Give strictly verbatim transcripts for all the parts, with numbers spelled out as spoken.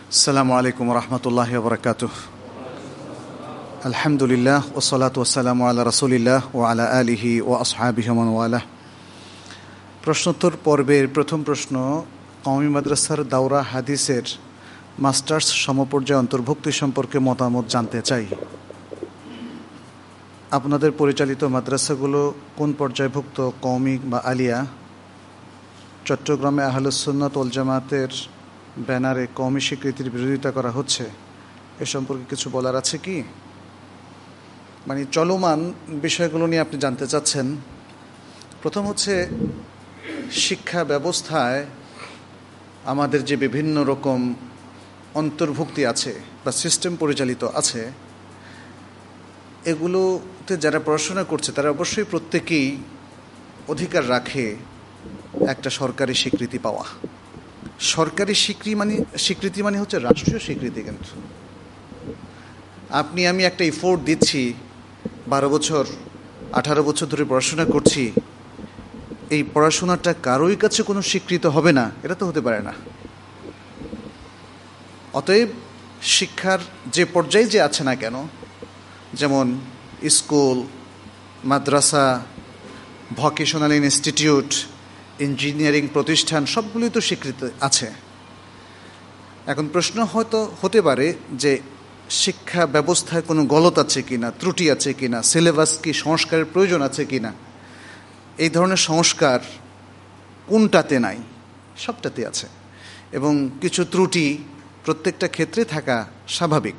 আসসালামু আলাইকুম রহমতুল্লাহি ওয়া বারাকাতুহু। আলহামদুলিল্লাহ ওয়াসসালাতু ওয়াসসালামু আলা রাসূলিল্লাহ ওয়া আলা আলিহি ওয়া আসহাবিহি ওয়া মান ওয়ালাহ। প্রশ্নোত্তর পর্বের প্রথম প্রশ্ন, কওমি মাদ্রাসার দাওরা হাদিসের মাস্টার্স সমপর্যায়ে অন্তর্ভুক্তি সম্পর্কে মতামত জানতে চাই। আপনাদের পরিচালিত মাদ্রাসাগুলো কোন পর্যায়ভুক্ত, কওমি বা আলিয়া? চট্টগ্রামে আহলুস সুন্নাত ওয়াল জামাতের ব্যানারে কওমি স্বীকৃতির বিরোধিতা করা হচ্ছে, এ সম্পর্কে কিছু বলার আছে কি? মানে চলমান বিষয়গুলো নিয়ে আপনি জানতে চাচ্ছেন। প্রথম হচ্ছে, শিক্ষা ব্যবস্থায় আমাদের যে বিভিন্ন রকম অন্তর্ভুক্তি আছে বা সিস্টেম পরিচালিত আছে, এগুলোতে যারা পড়াশোনা করছে তারা অবশ্যই প্রত্যেকেই অধিকার রাখে একটা সরকারি স্বীকৃতি পাওয়া। সরকারি স্বীকৃতি মানে স্বীকৃতি মানে হচ্ছে রাষ্ট্রীয় স্বীকৃতি। কিন্তু আপনি আমি একটা এফোর্ট দিচ্ছি, বারো বছর আঠারো বছর ধরে পড়াশোনা করছি, এই পড়াশোনাটা কারোই কাছে কোনো স্বীকৃত হবে না, এটা তো হতে পারে না। অতএব শিক্ষার যে পর্যায়ে যে আছে না কেন, যেমন স্কুল, মাদ্রাসা, ভোকেশনাল ইনস্টিটিউট, ইঞ্জিনিয়ারিং প্রতিষ্ঠান, সবগুলোই তো স্বীকৃত আছে। এখন প্রশ্ন হয়তো হতে পারে যে শিক্ষা ব্যবস্থায় কোনো গলত আছে কিনা, ত্রুটি আছে কিনা, সিলেবাস কি সংস্কারের প্রয়োজন আছে কিনা। এই ধরনের সংস্কার কোনটাতে নাই? সবটাতে আছে, এবং কিছু ত্রুটি প্রত্যেকটা ক্ষেত্রে থাকা স্বাভাবিক।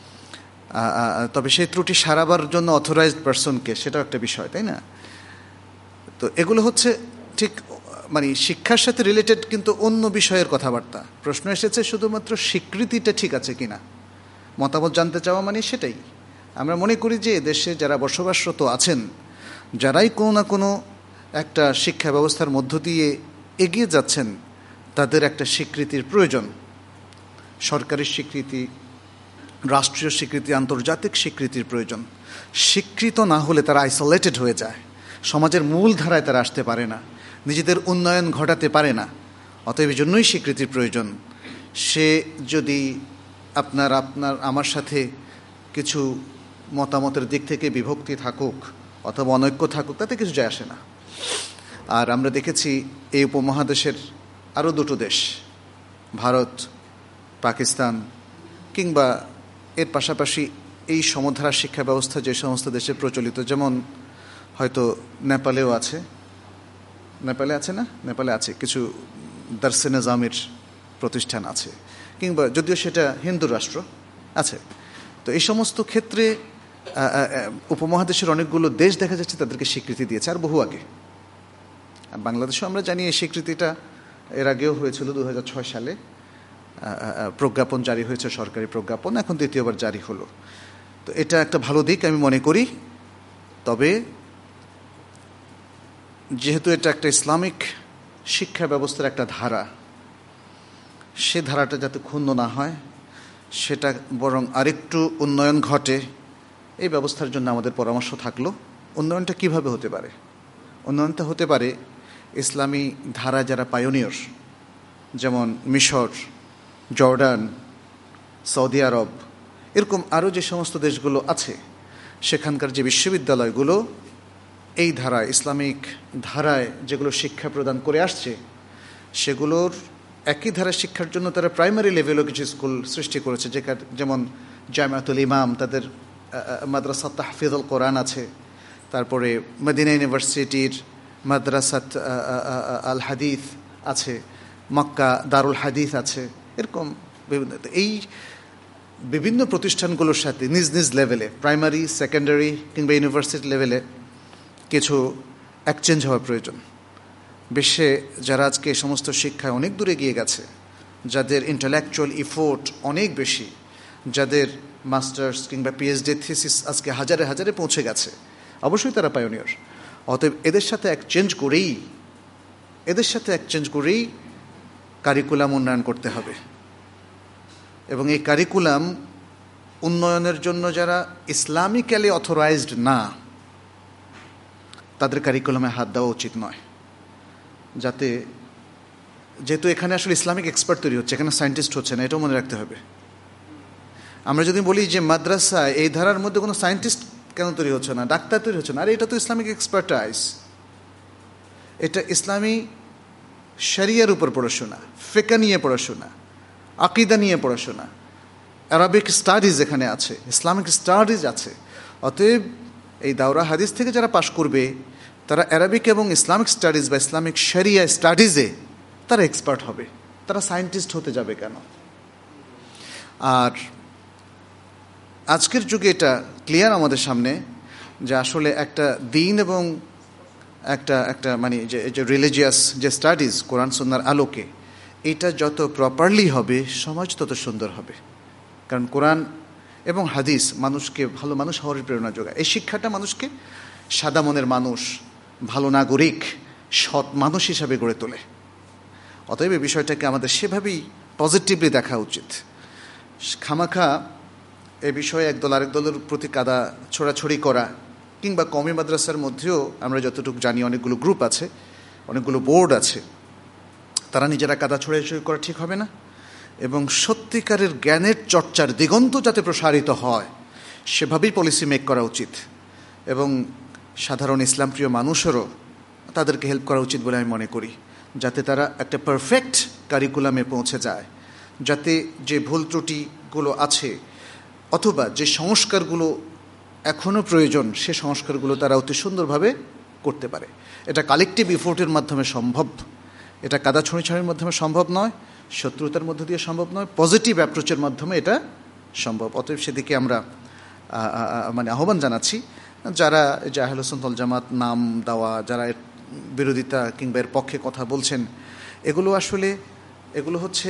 তবে সেই ত্রুটি সারাবার জন্য অথরাইজড পারসনকে, সেটাও একটা বিষয়, তাই না? তো এগুলো হচ্ছে ঠিক মানে শিক্ষার সাথে রিলেটেড, কিন্তু অন্য বিষয়ের কথাবার্তা। প্রশ্ন এসেছে শুধুমাত্র স্বীকৃতিটা ঠিক আছে কিনা, মতামত জানতে চাওয়া মানে সেটাই। আমরা মনে করি যে দেশে যারা বসবাসরত আছেন, যারাই কোনো না কোনো একটা শিক্ষা ব্যবস্থার মধ্য দিয়ে এগিয়ে যাচ্ছেন, তাদের একটা স্বীকৃতির প্রয়োজন। সরকারি স্বীকৃতি, রাষ্ট্রীয় স্বীকৃতি, আন্তর্জাতিক স্বীকৃতির প্রয়োজন। স্বীকৃত না হলে তারা আইসোলেটেড হয়ে যায়, সমাজের মূল ধারায় তারা আসতে পারে না, নিজেদের উন্নয়ন ঘটাতে পারে না। অতএব এই জন্যই স্বীকৃতির প্রয়োজন। সে যদি আপনার আপনার আমার সাথে কিছু মতামতের দিক থেকে বিভক্তি থাকুক অথবা অনৈক্য থাকুক, তাতে কিছু যায় আসে না। আর আমরা দেখেছি এই উপমহাদেশের আরও দুটো দেশ, ভারত, পাকিস্তান, কিংবা এর পাশাপাশি এই সমধারা শিক্ষা ব্যবস্থা যে সমস্ত দেশে প্রচলিত, যেমন হয়তো নেপালেও আছে, নেপালে আছে না নেপালে আছে কিছু দারসে নিজামের প্রতিষ্ঠান আছে, কিংবা যদিও সেটা হিন্দু রাষ্ট্র আছে। তো এই সমস্ত ক্ষেত্রে উপমহাদেশের অনেকগুলো দেশ দেখা যাচ্ছে তাদেরকে স্বীকৃতি দিয়েছে, আর বহু আগে। আর বাংলাদেশেও আমরা জানি এই স্বীকৃতিটা এর আগেও হয়েছিল, দু হাজার ছয় সালে প্রজ্ঞাপন জারি হয়েছে, সরকারি প্রজ্ঞাপন, এখন দ্বিতীয়বার জারি হলো। তো এটা একটা ভালো দিক আমি মনে করি। তবে যেহেতু এটা একটা ইসলামিক শিক্ষা ব্যবস্থার একটা ধারা, সে ধারাটা যাতে ক্ষুণ্ণ না হয়, সেটা বরং আরেকটু উন্নয়ন ঘটে, এই ব্যবস্থার জন্য আমাদের পরামর্শ থাকলো। উন্নয়নটা কিভাবে হতে পারে? উন্নয়নটা হতে পারে ইসলামী ধারা যারা পায়োনিয়র, যেমন মিশর, জর্ডান, সৌদি আরব, এরকম আরও যে সমস্ত দেশগুলো আছে, সেখানকার যে বিশ্ববিদ্যালয়গুলো এই ধারায়, ইসলামিক ধারায় যেগুলো শিক্ষা প্রদান করে আসছে, সেগুলোর একই ধারায় শিক্ষার জন্য তারা প্রাইমারি লেভেলও কিছু স্কুল সৃষ্টি করেছে, যেমন জামিয়াতুল ইমাম, তাদের মাদ্রাসা তাহফিজুল কোরআন আছে, তারপরে মদিনা ইউনিভার্সিটির মাদ্রাসাত আল হাদিস আছে, মক্কা দারুল হাদিস আছে, এরকম বিভিন্ন। এই বিভিন্ন প্রতিষ্ঠানগুলোর সাথে নিজ নিজ লেভেলে, প্রাইমারি, সেকেন্ডারি কিংবা ইউনিভার্সিটি লেভেলে কিছু এক্সচেঞ্জ হওয়ার প্রয়োজন। বিশ্বে যারা আজকে এই সমস্ত শিক্ষায় অনেক দূরে গিয়ে গেছে, যাদের ইন্টেলেকচুয়াল ইফোর্ট অনেক বেশি, যাদের মাস্টার্স কিংবা পিএইচডি থিসিস আজকে হাজারে হাজারে পৌঁছে গেছে, অবশ্যই তারা পায়োনিয়র। অতএব এদের সাথে এক্সচেঞ্জ করেই এদের সাথে এক্সচেঞ্জ করেই কারিকুলাম উন্নয়ন করতে হবে। এবং এই কারিকুলাম উন্নয়নের জন্য যারা ইসলামিক্যালি অথরাইজড না, তাদের কারিকুলামে হাত দেওয়া উচিত নয়, যাতে যেহেতু এখানে আসলে ইসলামিক এক্সপার্ট তৈরি হচ্ছে, এখানে সায়েন্টিস্ট হচ্ছে না, এটাও মনে রাখতে হবে। আমরা যদি বলি যে মাদ্রাসা এই ধারার মধ্যে কোনো সায়েন্টিস্ট কেন তৈরি হচ্ছে না, ডাক্তার তৈরি হচ্ছে না, আরে এটা তো ইসলামিক এক্সপার্টাইজ, এটা ইসলামী শরিয়ার উপর পড়াশোনা, ফিকহ নিয়ে পড়াশোনা, আকীদা নিয়ে পড়াশোনা, আরবিক স্টাডিজ এখানে আছে, ইসলামিক স্টাডিজ আছে। অতএব এই দাওরা হাদিস থেকে যারা পাশ করবে তারা আরবিক এবং ইসলামিক স্টাডিজ বা ইসলামিক শরিয়া স্টাডিজে তারা এক্সপার্ট হবে, তারা সায়েন্টিস্ট হতে যাবে কেন? আর আজকের যুগে এটা ক্লিয়ার আমাদের সামনে যে আসলে একটা দিন এবং একটা একটা মানে যে যে রিলিজিয়াস যে স্টাডিজ কোরআন সুন্নাহর আলোকে, এটা যত প্রপারলি হবে সমাজ তত সুন্দর হবে। কারণ কোরআন এবং হাদিস মানুষকে ভালো মানুষ হওয়ার প্রেরণা যোগায়। এই শিক্ষাটা মানুষকে সাদা মনের মানুষ, ভালো নাগরিক, সৎ মানুষ হিসাবে গড়ে তোলে। অতএব এই বিষয়টাকে আমাদের সেভাবেই পজিটিভলি দেখা উচিত। খামাখা এ বিষয়ে একদল আরেক দলের প্রতি কাদা ছোড়াছড়ি করা, কিংবা কওমি মাদ্রাসার মধ্যেও আমরা যতটুকু জানি অনেকগুলো গ্রুপ আছে, অনেকগুলো বোর্ড আছে, তারা নিজেরা কাদা ছোড়াছড়ি করা ঠিক হবে না। এবং সত্যিকারের জ্ঞানের চর্চার দিগন্ত যাতে প্রসারিত হয় সেভাবেই পলিসি মেক করা উচিত। এবং সাধারণ ইসলামপ্রিয় মানুষেরও তাদেরকে হেল্প করা উচিত বলে আমি মনে করি, যাতে তারা একটা পারফেক্ট কারিকুলামে পৌঁছে যায়, যাতে যে ভুল ত্রুটিগুলো আছে অথবা যে সংস্কারগুলো এখনও প্রয়োজন সে সংস্কারগুলো তারা অতি সুন্দরভাবে করতে পারে। এটা কালেকটিভ ইফোর্টের মাধ্যমে সম্ভব, এটা কাদা ছড়িছড়ির মাধ্যমে সম্ভব নয়, শত্রুতার মধ্য দিয়ে সম্ভব নয়, পজিটিভ অ্যাপ্রোচের মাধ্যমে এটা সম্ভব। অতএব সেদিকে আমরা মানে আহ্বান জানাচ্ছি। যারা যে আহলে সুন্নাত ওয়াল জামাত নাম দেওয়া, যারা এর বিরোধিতা কিংবা এর পক্ষে কথা বলছেন, এগুলো আসলে এগুলো হচ্ছে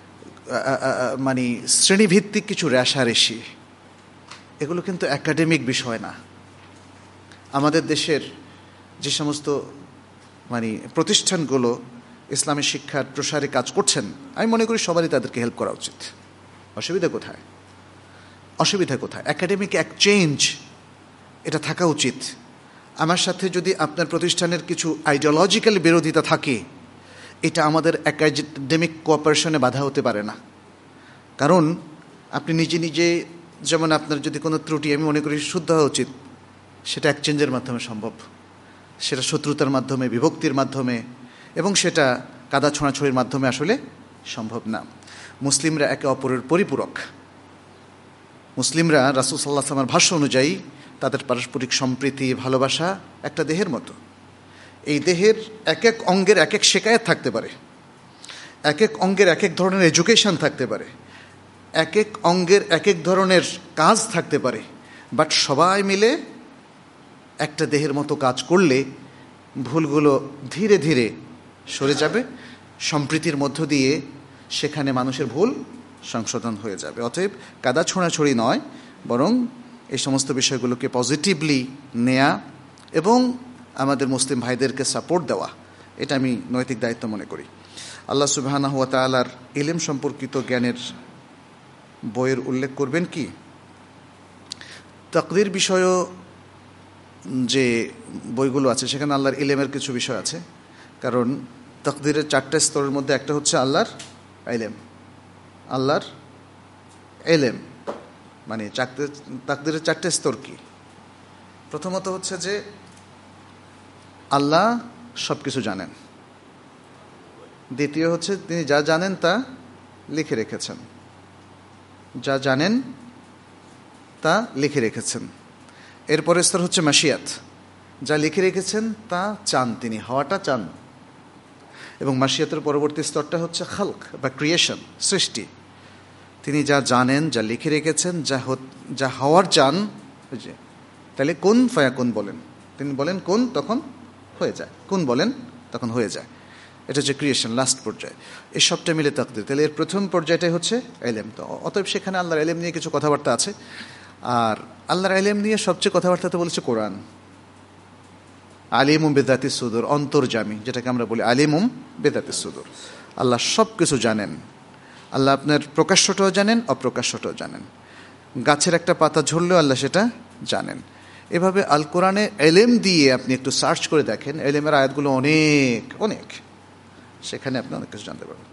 মানে শ্রেণীভিত্তিক কিছু রেষারেষি, এগুলো কিন্তু একাডেমিক বিষয় না। আমাদের দেশের যে সমস্ত মানে প্রতিষ্ঠানগুলো ইসলামী শিক্ষার প্রসারে কাজ করছেন, আমি মনে করি সবারই তাদেরকে হেল্প করা উচিত। অসুবিধা কোথায়? অসুবিধা কোথায়? একাডেমিক এক্সচেঞ্জ এটা থাকা উচিত। আমার সাথে যদি আপনার প্রতিষ্ঠানের কিছু আইডিওলজিক্যাল বিরোধিতা থাকে, এটা আমাদের একাডেমিক কোঅপারেশনে বাধা হতে পারে না। কারণ আপনি নিজে নিজে যেমন আপনার যদি কোনো ত্রুটি আমি মনে করি শুদ্ধ হওয়া উচিত, সেটা এক্সচেঞ্জের মাধ্যমে সম্ভব, সেটা শত্রুতার মাধ্যমে, বিভক্তির মাধ্যমে এবং সেটা কাদা ছোঁড়াছড়ির মাধ্যমে আসলে সম্ভব না। মুসলিমরা একে অপরের পরিপূরক। মুসলিমরা রাসূল সাল্লাল্লাহু আলাইহি ওয়াসাল্লামের ভাষ্য অনুযায়ী তাদের পারস্পরিক সম্প্রীতি, ভালোবাসা একটা দেহের মতো। এই দেহের এক এক অঙ্গের এক এক শেকায়াত থাকতে পারে, এক এক অঙ্গের এক এক ধরনের এডুকেশন থাকতে পারে, এক এক অঙ্গের এক এক ধরনের কাজ থাকতে পারে, বাট সবাই মিলে একটা দেহের মতো কাজ করলে ভুলগুলো ধীরে ধীরে সরে যাবে, সম্প্রীতির মধ্য দিয়ে সেখানে মানুষের ভুল সংশোধন হয়ে যাবে। অতএব কাদা ছোঁড়াছড়ি নয়, বরং এই সমস্ত বিষয়গুলোকে পজিটিভলি নেয়া এবং আমাদের মুসলিম ভাইদেরকে সাপোর্ট দেওয়া, এটা আমি নৈতিক দায়িত্ব মনে করি। আল্লাহ সুবহানাহু ওয়া তাআলার ইলম সম্পর্কিত জ্ঞানের বইয়ের উল্লেখ করবেন কি? তাকদীর বিষয়ও যে বইগুলো আছে সেখানে আল্লাহর ইলমের কিছু বিষয় আছে। কারণ তাকদীরের চারটে স্তরের মধ্যে একটা হচ্ছে আল্লাহর ইলম। আল্লাহর ইলম মানে চারটে তাকদীরের চারটে স্তর কি? প্রথমত হচ্ছে যে আল্লাহ সব কিছু জানেন। দ্বিতীয় হচ্ছে তিনি যা জানেন তা লিখে রেখেছেন, যা জানেন তা লিখে রেখেছেন। এরপরের স্তর হচ্ছে মাশিয়াত, যা লিখে রেখেছেন তা চান তিনি, হওয়াটা চান। এবং মাশিয়াতের পরবর্তী স্তরটা হচ্ছে খালক বা ক্রিয়েশন, সৃষ্টি। তিনি যা জানেন, যা লিখে রেখেছেন, যা যা হওয়ার চান, তাহলে কোন ফায়াকুন বলেন, তিনি বলেন কোন, তখন হয়ে যায়, কোন বলেন তখন হয়ে যায়। এটা হচ্ছে ক্রিয়েশন, লাস্ট পর্যায়ে। এই সবটা মিলে তাকদীর। তাহলে এর প্রথম পর্যায়টাই হচ্ছে ইলম। তো অতএব সেখানে আল্লাহর ইলম নিয়ে কিছু কথাবার্তা আছে। আর আল্লাহর ইলম নিয়ে সবচেয়ে কথাবার্তা তো বলেছে কোরআন। আলিমুম বিযাতিস সুদূর, অন্তর্যামী, যেটাকে আমরা বলি আলিমুম বিযাতিস সুদূর। আল্লাহ সব কিছু জানেন। আল্লাহ আপনার প্রকাশ্যটাও জানেন, অপ্রকাশ্যটাও জানেন। গাছের একটা পাতা ঝরলেও আল্লাহ সেটা জানেন। এভাবে আল কোরআনে ইলম দিয়ে আপনি একটু সার্চ করে দেখেন, ইলমের আয়াতগুলো অনেক অনেক সেখানে আপনি অনেক কিছু জানতে পারবেন।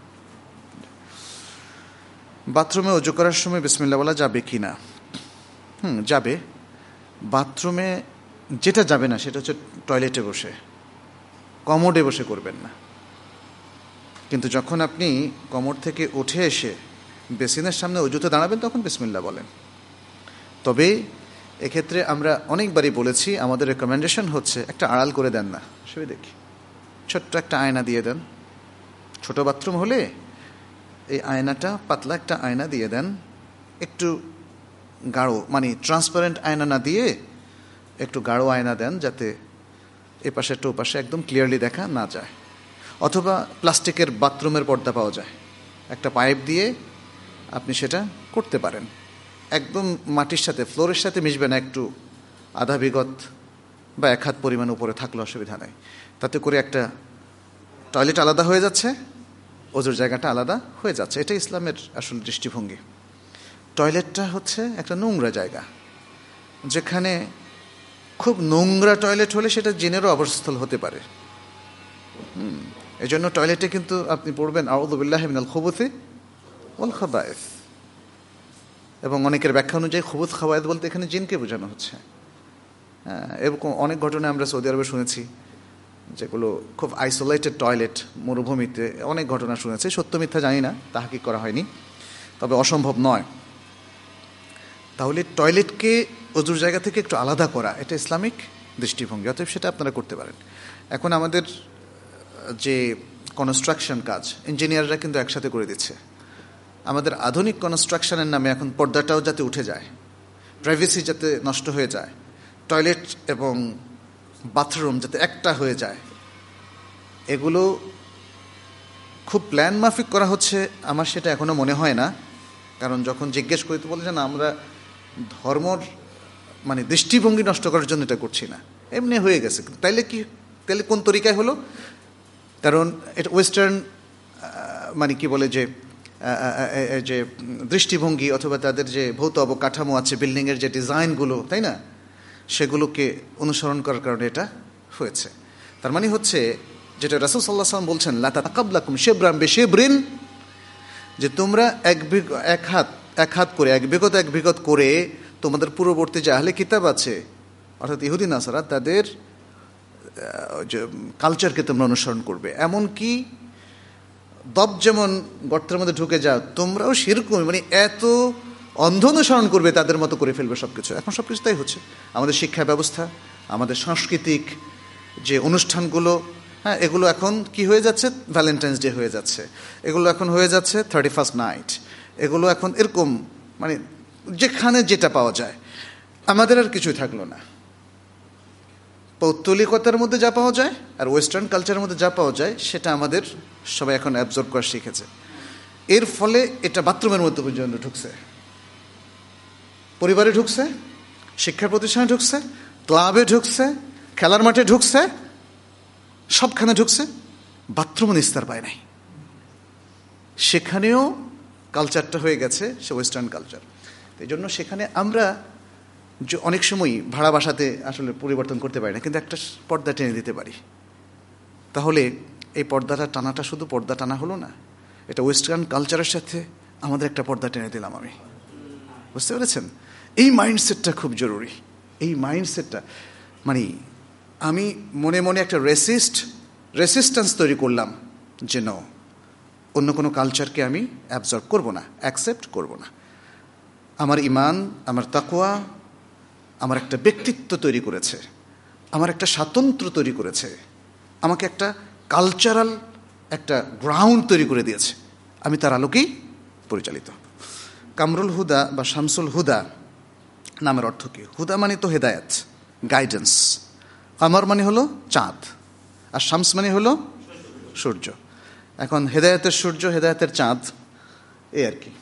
বাথরুমে অজু করার সময় বিসমিল্লাহ বলা যাবে কি না? হুম, যাবে। বাথরুমে যেটা যাবে না সেটা হচ্ছে টয়লেটে বসে, কমোডে বসে করবেন না। কিন্তু যখন আপনি কমোড থেকে উঠে এসে বেসিনের সামনে অজুতে দাঁড়াবেন তখন বিসমিল্লাহ বলেন। তবে এক্ষেত্রে আমরা অনেকবারই বলেছি, আমাদের রেকমেন্ডেশন হচ্ছে একটা আড়াল করে দেন না, সে দেখি ছোট্ট একটা আয়না দিয়ে দেন। ছোট বাথরুম হলে এই আয়নাটা, পাতলা একটা আয়না দিয়ে দেন, একটু গাঢ় মানে ট্রান্সপারেন্ট আয়না না দিয়ে একটু গাঢ় আয়না দেন, যাতে এ পাশে একটা ও পাশে একদম ক্লিয়ারলি দেখা না যায়। অথবা প্লাস্টিকের বাথরুমের পর্দা পাওয়া যায়, একটা পাইপ দিয়ে আপনি সেটা করতে পারেন। একদম মাটির সাথে, ফ্লোরের সাথে মিশবে না, একটু আধা বিগত বা এক হাত পরিমাণ উপরে থাকলে অসুবিধা নেই। তাতে করে একটা টয়লেট আলাদা হয়ে যাচ্ছে, অজুর জায়গাটা আলাদা হয়ে যাচ্ছে। এটা ইসলামের আসল দৃষ্টিভঙ্গি। টয়লেটটা হচ্ছে একটা নোংরা জায়গা, যেখানে খুব নোংরা টয়লেট হলে সেটা জিনেরও আবাসস্থল হতে পারে। হুম এই জন্য টয়লেটে কিন্তু আপনি পড়বেন আউযু বিল্লাহি মিনাল খুবুসি ওয়াল খাবায়েস। এবং অনেকের ব্যাখ্যা অনুযায়ী খুবুস খাবায়েস বলতে এখানে জিনকে বোঝানো হচ্ছে। হ্যাঁ, এরকম অনেক ঘটনা আমরা সৌদি আরবে শুনেছি, যেগুলো খুব আইসোলেটেড টয়লেট, মরুভূমিতে অনেক ঘটনা শুনেছি। সত্য মিথ্যা জানি না, তাহাকিক করা হয়নি, তবে অসম্ভব নয়। তাহলে টয়লেটকে অজুর জায়গা থেকে একটু আলাদা করা, এটা ইসলামিক দৃষ্টিভঙ্গি, অতএব সেটা আপনারা করতে পারেন। এখন আমাদের যে কনস্ট্রাকশন কাজ, ইঞ্জিনিয়াররা কিন্তু একসাথে করে দিচ্ছে। আমাদের আধুনিক কনস্ট্রাকশনের নামে এখন পর্দাটাও যাতে উঠে যায়, প্রাইভেসি যাতে নষ্ট হয়ে যায়, টয়লেট এবং বাথরুম যাতে একটা হয়ে যায়, এগুলো খুব প্ল্যান মাফিক করা হচ্ছে আমার সেটা এখনও মনে হয় না। কারণ যখন জিজ্ঞেস করি তো বলে যে না, আমরা ধর্মর মানে দৃষ্টিভঙ্গি নষ্ট করার জন্য এটা করছি না, এমনি হয়ে গেছে। তাইলে কি, তাহলে কোন তরিকায় হলো? কারণ এটা ওয়েস্টার্ন মানে কি বলে যে যে দৃষ্টিভঙ্গি অথবা তাদের যে ভৌত অবকাঠামো আছে, বিল্ডিংয়ের যে ডিজাইনগুলো, তাই না, সেগুলোকে অনুসরণ করার কারণে এটা হয়েছে। তার মানে হচ্ছে যেটা রাসূল সাল্লাল্লাহু আলাইহি ওয়াসাল্লাম বলছেন, লা তাতাকাবলাকুম শিবরান বিশিবরিন, যে তোমরা এক এক হাত এক হাত করে, এক বিগত এক বিগত করে তোমাদের পূর্ববর্তী যে আহলে কিতাব আছে অর্থাৎ ইহুদি নাসারা, তাদের কালচারকে তোমরা অনুসরণ করবে। এমনকি দব যেমন গর্তের মধ্যে ঢুকে যাও, তোমরাও সেরকম মানে এত অন্ধ অনুসরণ করবে, তাদের মতো করে ফেলবে সব কিছু। এখন সব কিছু তাই হচ্ছে। আমাদের শিক্ষা ব্যবস্থা, আমাদের সাংস্কৃতিক যে অনুষ্ঠানগুলো, হ্যাঁ, এগুলো এখন কি হয়ে যাচ্ছে, ভ্যালেন্টাইন্স ডে হয়ে যাচ্ছে, এগুলো এখন হয়ে যাচ্ছে থার্টি ফার্স্ট নাইট, এগুলো এখন এরকম মানে যেখানে যেটা পাওয়া যায়। আমাদের আর কিছুই থাকলো না। পৌত্তলিকতার মধ্যে যা পাওয়া যায় আর ওয়েস্টার্ন কালচারের মধ্যে যা পাওয়া যায় সেটা আমাদের সবাই এখন অ্যাবজর্ব করা শিখেছে। এর ফলে এটা বাথরুমের মধ্যে পর্যন্ত ঢুকছে, পরিবারে ঢুকছে, শিক্ষা প্রতিষ্ঠানে ঢুকছে, ক্লাবে ঢুকছে, খেলার মাঠে ঢুকছে, সবখানে ঢুকছে, বাথরুমও নিস্তার পায় নাই। সেখানেও কালচারটা হয়ে গেছে সে ওয়েস্টার্ন কালচার। এই জন্য সেখানে আমরা যে অনেক সময়ই ভাড়া বাসাতে আসলে পরিবর্তন করতে পারি না, কিন্তু একটা পর্দা টেনে দিতে পারি। তাহলে এই পর্দাটা টানাটা শুধু পর্দা টানা হলো না, এটা ওয়েস্টার্ন কালচারের সাথে আমাদের একটা পর্দা টেনে দিলাম আমি। বুঝতে পেরেছেন? এই মাইন্ডসেটটা খুব জরুরি। এই মাইন্ডসেটটা মানে আমি মনে মনে একটা রেসিস্ট রেসিস্ট্যান্স তৈরি করলাম যে ন, অন্য কোনো কালচারকে আমি অ্যাবজর্ব করব না, অ্যাকসেপ্ট করব না। আমার ইমান, আমার তাকওয়া আমার একটা ব্যক্তিত্ব তৈরি করেছে, আমার একটা স্বাতন্ত্র তৈরি করেছে, আমাকে একটা কালচারাল একটা গ্রাউন্ড তৈরি করে দিয়েছে। আমি তার আলোকেই পরিচালিত। কামরুল হুদা বা শামসুল হুদা নামের অর্থ কি? হুদা মানে তো হেদায়েত, গাইডেন্স। কামর মানে হলো চাঁদ, আর শামস মানে হলো সূর্য। এখন হেদায়েতের সূর্য, হেদায়েতের চাঁদ, এই আর কি।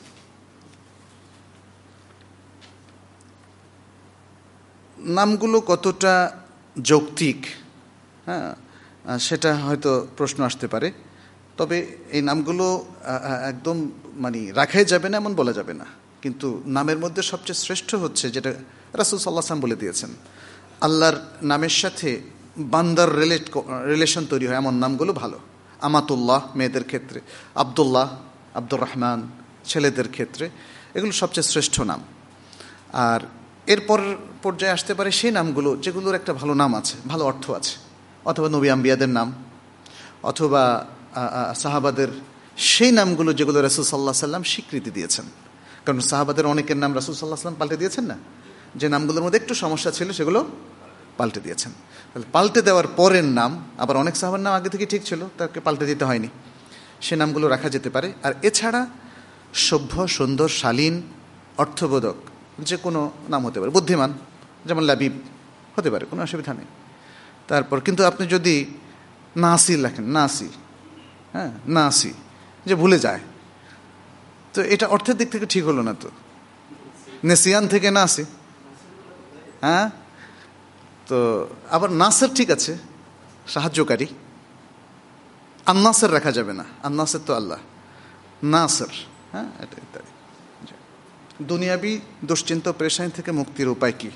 নামগুলো কতটা যৌক্তিক, হ্যাঁ, সেটা হয়তো প্রশ্ন আসতে পারে। তবে এই নামগুলো একদম মানে রাখাই যাবে না এমন বলা যাবে না। কিন্তু নামের মধ্যে সবচেয়ে শ্রেষ্ঠ হচ্ছে যেটা রাসূল সাল্লাল্লাহু আলাইহি ওয়াসাল্লাম বলে দিয়েছেন, আল্লাহর নামের সাথে বান্দার রিলেট রিলেশন তৈরি হয় এমন নামগুলো ভালো। আমাতুল্লাহ মেয়েদের ক্ষেত্রে, আবদুল্লাহ, আব্দুর রহমান ছেলেদের ক্ষেত্রে, এগুলো সবচেয়ে শ্রেষ্ঠ নাম। আর এরপর পর্যায়ে আসতে পারে সেই নামগুলো যেগুলোর একটা ভালো নাম আছে, ভালো অর্থ আছে, অথবা নবী আম্বিয়াদের নাম, অথবা সাহাবাদের সেই নামগুলো যেগুলো রাসূল সাল্লাল্লাহু আলাইহি সাল্লাম স্বীকৃতি দিয়েছেন। কারণ সাহাবাদের অনেকের নাম রাসূল সাল্লাল্লাহু আলাইহি সাল্লাম পাল্টে দিয়েছেন না, যে নামগুলোর মধ্যে একটু সমস্যা ছিল সেগুলো পাল্টে দিয়েছেন। তাহলে পাল্টে দেওয়ার পরের নাম, আবার অনেক সাহাবার নাম আগে থেকে ঠিক ছিল, তাকে পাল্টে দিতে হয়নি, সে নামগুলো রাখা যেতে পারে। আর এছাড়া সভ্য, সুন্দর, শালীন, অর্থবোধক যে কোনো নাম হতে পারে, বুদ্ধিমান যেমন লাবিব হতে পারে, কোনো অসুবিধা নেই। তারপর কিন্তু আপনি যদি নাসি লেখেন, নাসি, হ্যাঁ নাসি, যে ভুলে যায়, তো এটা অর্থের দিক থেকে ঠিক হলো না। তো নেসিয়ান থেকে নাসি, হ্যাঁ। তো আবার নাসের ঠিক আছে, সাহায্যকারী। আন্নাসের রাখা যাবে না, আন্নাসের তো আল্লাহ, নাসের, হ্যাঁ, এটা ইত্যাদি। দুনিয়াবি দুশ্চিন্তা পেরেশানি থেকে মুক্তির উপায় কি?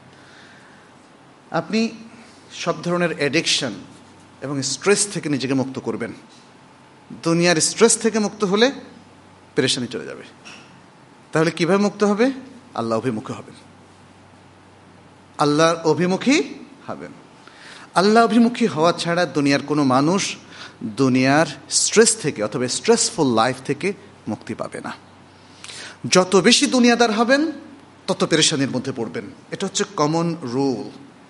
আপনি সব ধরনের অ্যাডিকশন এবং স্ট্রেস থেকে নিজেকে মুক্ত করবেন। দুনিয়ার স্ট্রেস থেকে মুক্ত হলে পেরেশানি চলে যাবে। তাহলে কিভাবে মুক্ত হবে? আল্লাহ অভিমুখী হবেন, আল্লাহর অভিমুখী হবেন। আল্লাহ অভিমুখী হওয়া ছাড়া দুনিয়ার কোনো মানুষ দুনিয়ার স্ট্রেস থেকে অথবা স্ট্রেসফুল লাইফ থেকে মুক্তি পাবে না। যত বেশি দুনিয়াদার হবেন তত পেরেশানির মধ্যে পড়বেন। এটা হচ্ছে কমন রুল।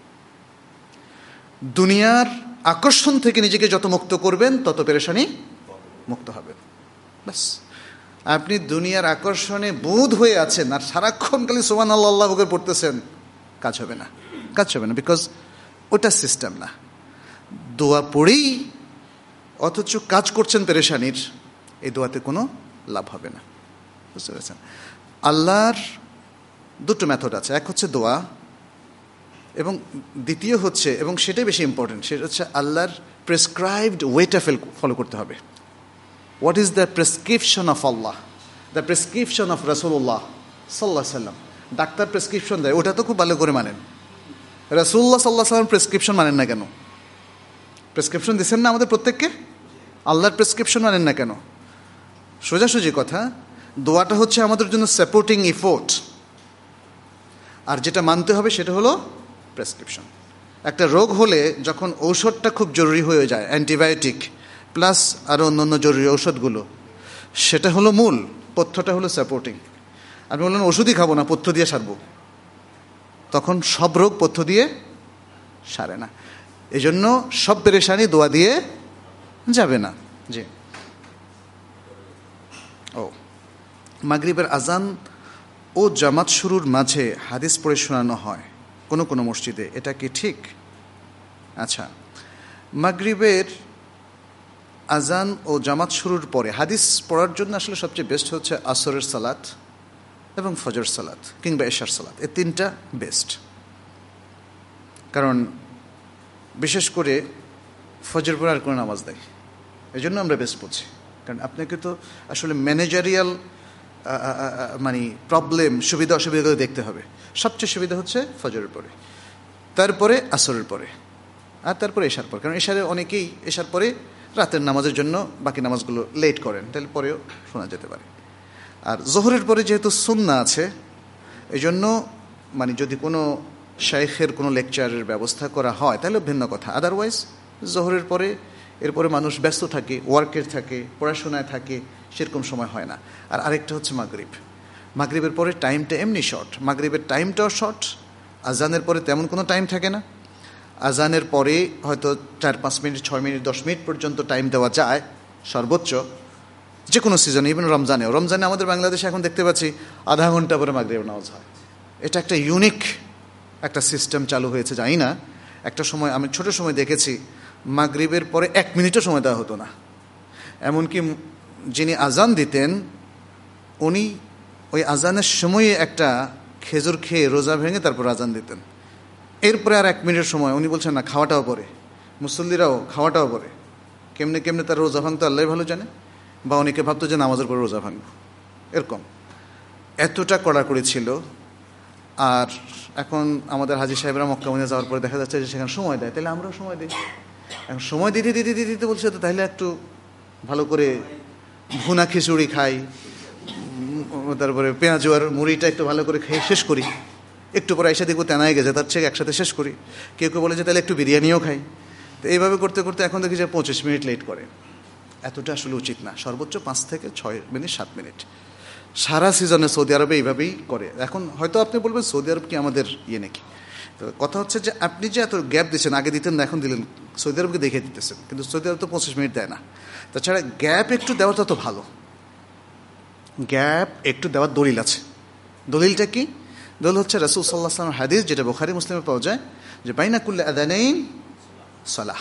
দুনিয়ার আকর্ষণ থেকে নিজেকে যত মুক্ত করবেন তত পেরেশানি মুক্ত হবেন। ব্যাস, আপনি দুনিয়ার আকর্ষণে বুঁদ হয়ে আছেন আর সারাক্ষণ খালি সুবহানাল্লাহ আল্লাহু আকবার পড়তেছেন, কাজ হবে না, কাজ হবে না, বিকজ ওটা সিস্টেম না। দোয়া পড়েই অথচ কাজ করছেন পেরেশানির, এই দোয়াতে কোনো লাভ হবে না। বুঝতে পেরেছেন? আল্লাহর দুটো মেথড আছে, এক হচ্ছে দোয়া এবং দ্বিতীয় হচ্ছে, এবং সেটাই বেশি ইম্পর্টেন্ট, সেটা হচ্ছে আল্লাহর প্রেসক্রাইবড ওয়েটা ফেল ফলো করতে হবে। What is the prescription of আল্লাহ, দ্য প্রেসক্রিপশন অফ রাসূলুল্লাহ সাল্লাল্লাহু আলাইহি সাল্লাম। ডাক্তার প্রেসক্রিপশন দেয়, ওটা তো খুব ভালো করে মানেন। রাসূলুল্লাহ সাল্লাল্লাহু আলাইহি সাল্লাম প্রেসক্রিপশন মানেন না কেন? প্রেসক্রিপশন দিচ্ছেন না আমাদের প্রত্যেককে, আল্লাহর প্রেসক্রিপশন মানেন না কেন? সোজাসুজি কথা, দোয়াটা হচ্ছে আমাদের জন্য সাপোর্টিং এফোর্ট, আর যেটা মানতে হবে সেটা হলো প্রেসক্রিপশন। একটা রোগ হলে যখন ঔষধটা খুব জরুরি হয়ে যায়, অ্যান্টিবায়োটিক প্লাস আরও অন্যান্য জরুরি ঔষধগুলো, সেটা হলো মূল, পথ্যটা হলো সাপোর্টিং। আমি বললাম ওষুধই খাবো না, পথ্য দিয়ে সারবো, তখন সব রোগ পথ্য দিয়ে সারে না। এই জন্য সব পেরেশানি দোয়া দিয়ে যাবে না। জি, ও মাগরিবের আজান ও জামাত শুরুর মাঝে হাদিস পড়ে শোনানো হয় কোনো কোনো মসজিদে, এটা কি ঠিক? আচ্ছা, মাগরিবের আজান ও জামাত শুরুর পরে হাদিস পড়ার জন্য আসলে সবচেয়ে বেস্ট হচ্ছে আসরের সালাত এবং ফজর সালাত কিংবা এশার সালাত, এই তিনটা বেস্ট। কারণ বিশেষ করে ফজর পরে আর কোনো নামাজ নেই, এই জন্য আমরা বেস্ট পড়ছি। কারণ আপনাকে তো আসলে ম্যানেজারিয়াল মানে প্রবলেম, সুবিধা অসুবিধাগুলো দেখতে হবে। সবচেয়ে সুবিধা হচ্ছে ফজরের পরে, তারপরে আসরের পরে, আর তারপরে এশার পরে। কারণ এশারে অনেকেই এশার পরে রাতের নামাজের জন্য বাকি নামাজগুলো লেট করেন, তাহলে পরেও শোনা যেতে পারে। আর জোহরের পরে যেহেতু সুন্না আছে, এই জন্য মানে যদি কোনো শাইখের কোনো লেকচারের ব্যবস্থা করা হয় তাহলে ভিন্ন কথা। আদারওয়াইজ জোহরের পরে, এরপরে মানুষ ব্যস্ত থাকে, ওয়ার্কের থাকে, পড়াশোনায় থাকে, সেরকম সময় হয় না। আর আরেকটা হচ্ছে মাগরিব, মাগরিবের পরে টাইমটা এমনি শর্ট, মাগরিবের টাইমটাও শর্ট, আজানের পরে তেমন কোনো টাইম থাকে না। আজানের পরে হয়তো চার পাঁচ মিনিট, ছয় মিনিট, দশ মিনিট পর্যন্ত টাইম দেওয়া যায় সর্বোচ্চ, যে কোনো সিজনে, ইভেন রমজানেও। রমজানে আমাদের বাংলাদেশে এখন দেখতে পাচ্ছি আধা ঘন্টা পরে মাগরিব নামাজ হয়। এটা একটা ইউনিক একটা সিস্টেম চালু হয়েছে, জানি না। একটা সময় আমি ছোট সময় দেখেছি মাগরিবের পরে এক মিনিটও সময় দেওয়া হতো না। এমনকি যিনি আজান দিতেন উনি ওই আজানের সময়ে একটা খেজুর খেয়ে রোজা ভেঙে তারপর আজান দিতেন। এরপরে আর এক মিনিটের সময় উনি বলছেন না, খাওয়াটাও পরে, মুসল্লিরাও খাওয়াটাও পরে। কেমনে কেমনে তার রোজা ভাঙতো আল্লাহ ভালো জানে, বা অনেকে ভাবতো যে নামাজের পরে রোজা ভাঙব, এরকম এতটা কড়াকড়ি ছিল। আর এখন আমাদের হাজী সাহেবরা মক্কা মদিনা যাওয়ার পরে দেখা যাচ্ছে যে সেখানে সময় দেয়, তাহলে আমরাও সময় দিই। এখন সময় দিতে দিতে দিতে দিতে বলছে তো তাহলে একটু ভালো করে ভুনা খিচুড়ি খাই, তারপরে পেঁয়াজ আর মুড়িটা একটু ভালো করে খেয়ে শেষ করি, একটু পরে এসে দেখবো তেনায় গেছে, তার থেকে একসাথে শেষ করি। কেউ কেউ বলে যে তাহলে একটু বিরিয়ানিও খাই। তো এইভাবে করতে করতে এখন দেখি যে পঁচিশ মিনিট লেট করে। এতটা আসলে উচিত না, সর্বোচ্চ পাঁচ থেকে ছয় মিনিট সাত মিনিট। সারা সিজনে সৌদি আরবে এইভাবেই করে। এখন হয়তো আপনি বলবেন সৌদি আরব কি আমাদের ইয়ে নাকি? তো কথা হচ্ছে যে আপনি যে এত গ্যাপ দিচ্ছেন, আগে দিতেন না এখন দিলেন, সৌদি আরবকে দেখে দিতেছেন, কিন্তু সৌদি আরব তো পঁচিশ মিনিট দেয় না। তাছাড়া গ্যাপ একটু দেওয়াটা তো ভালো, গ্যাপ একটু দেওয়ার দলিল আছে। দলিলটা কি? দলিল হচ্ছে রাসূল সাল্লাল্লাহু আলাইহি ওয়াসাল্লামের হাদিস, যেটা বুখারী মুসলিমে পাওয়া যায়, যে বাইনা কুল্লি আযানাইন সালাহ,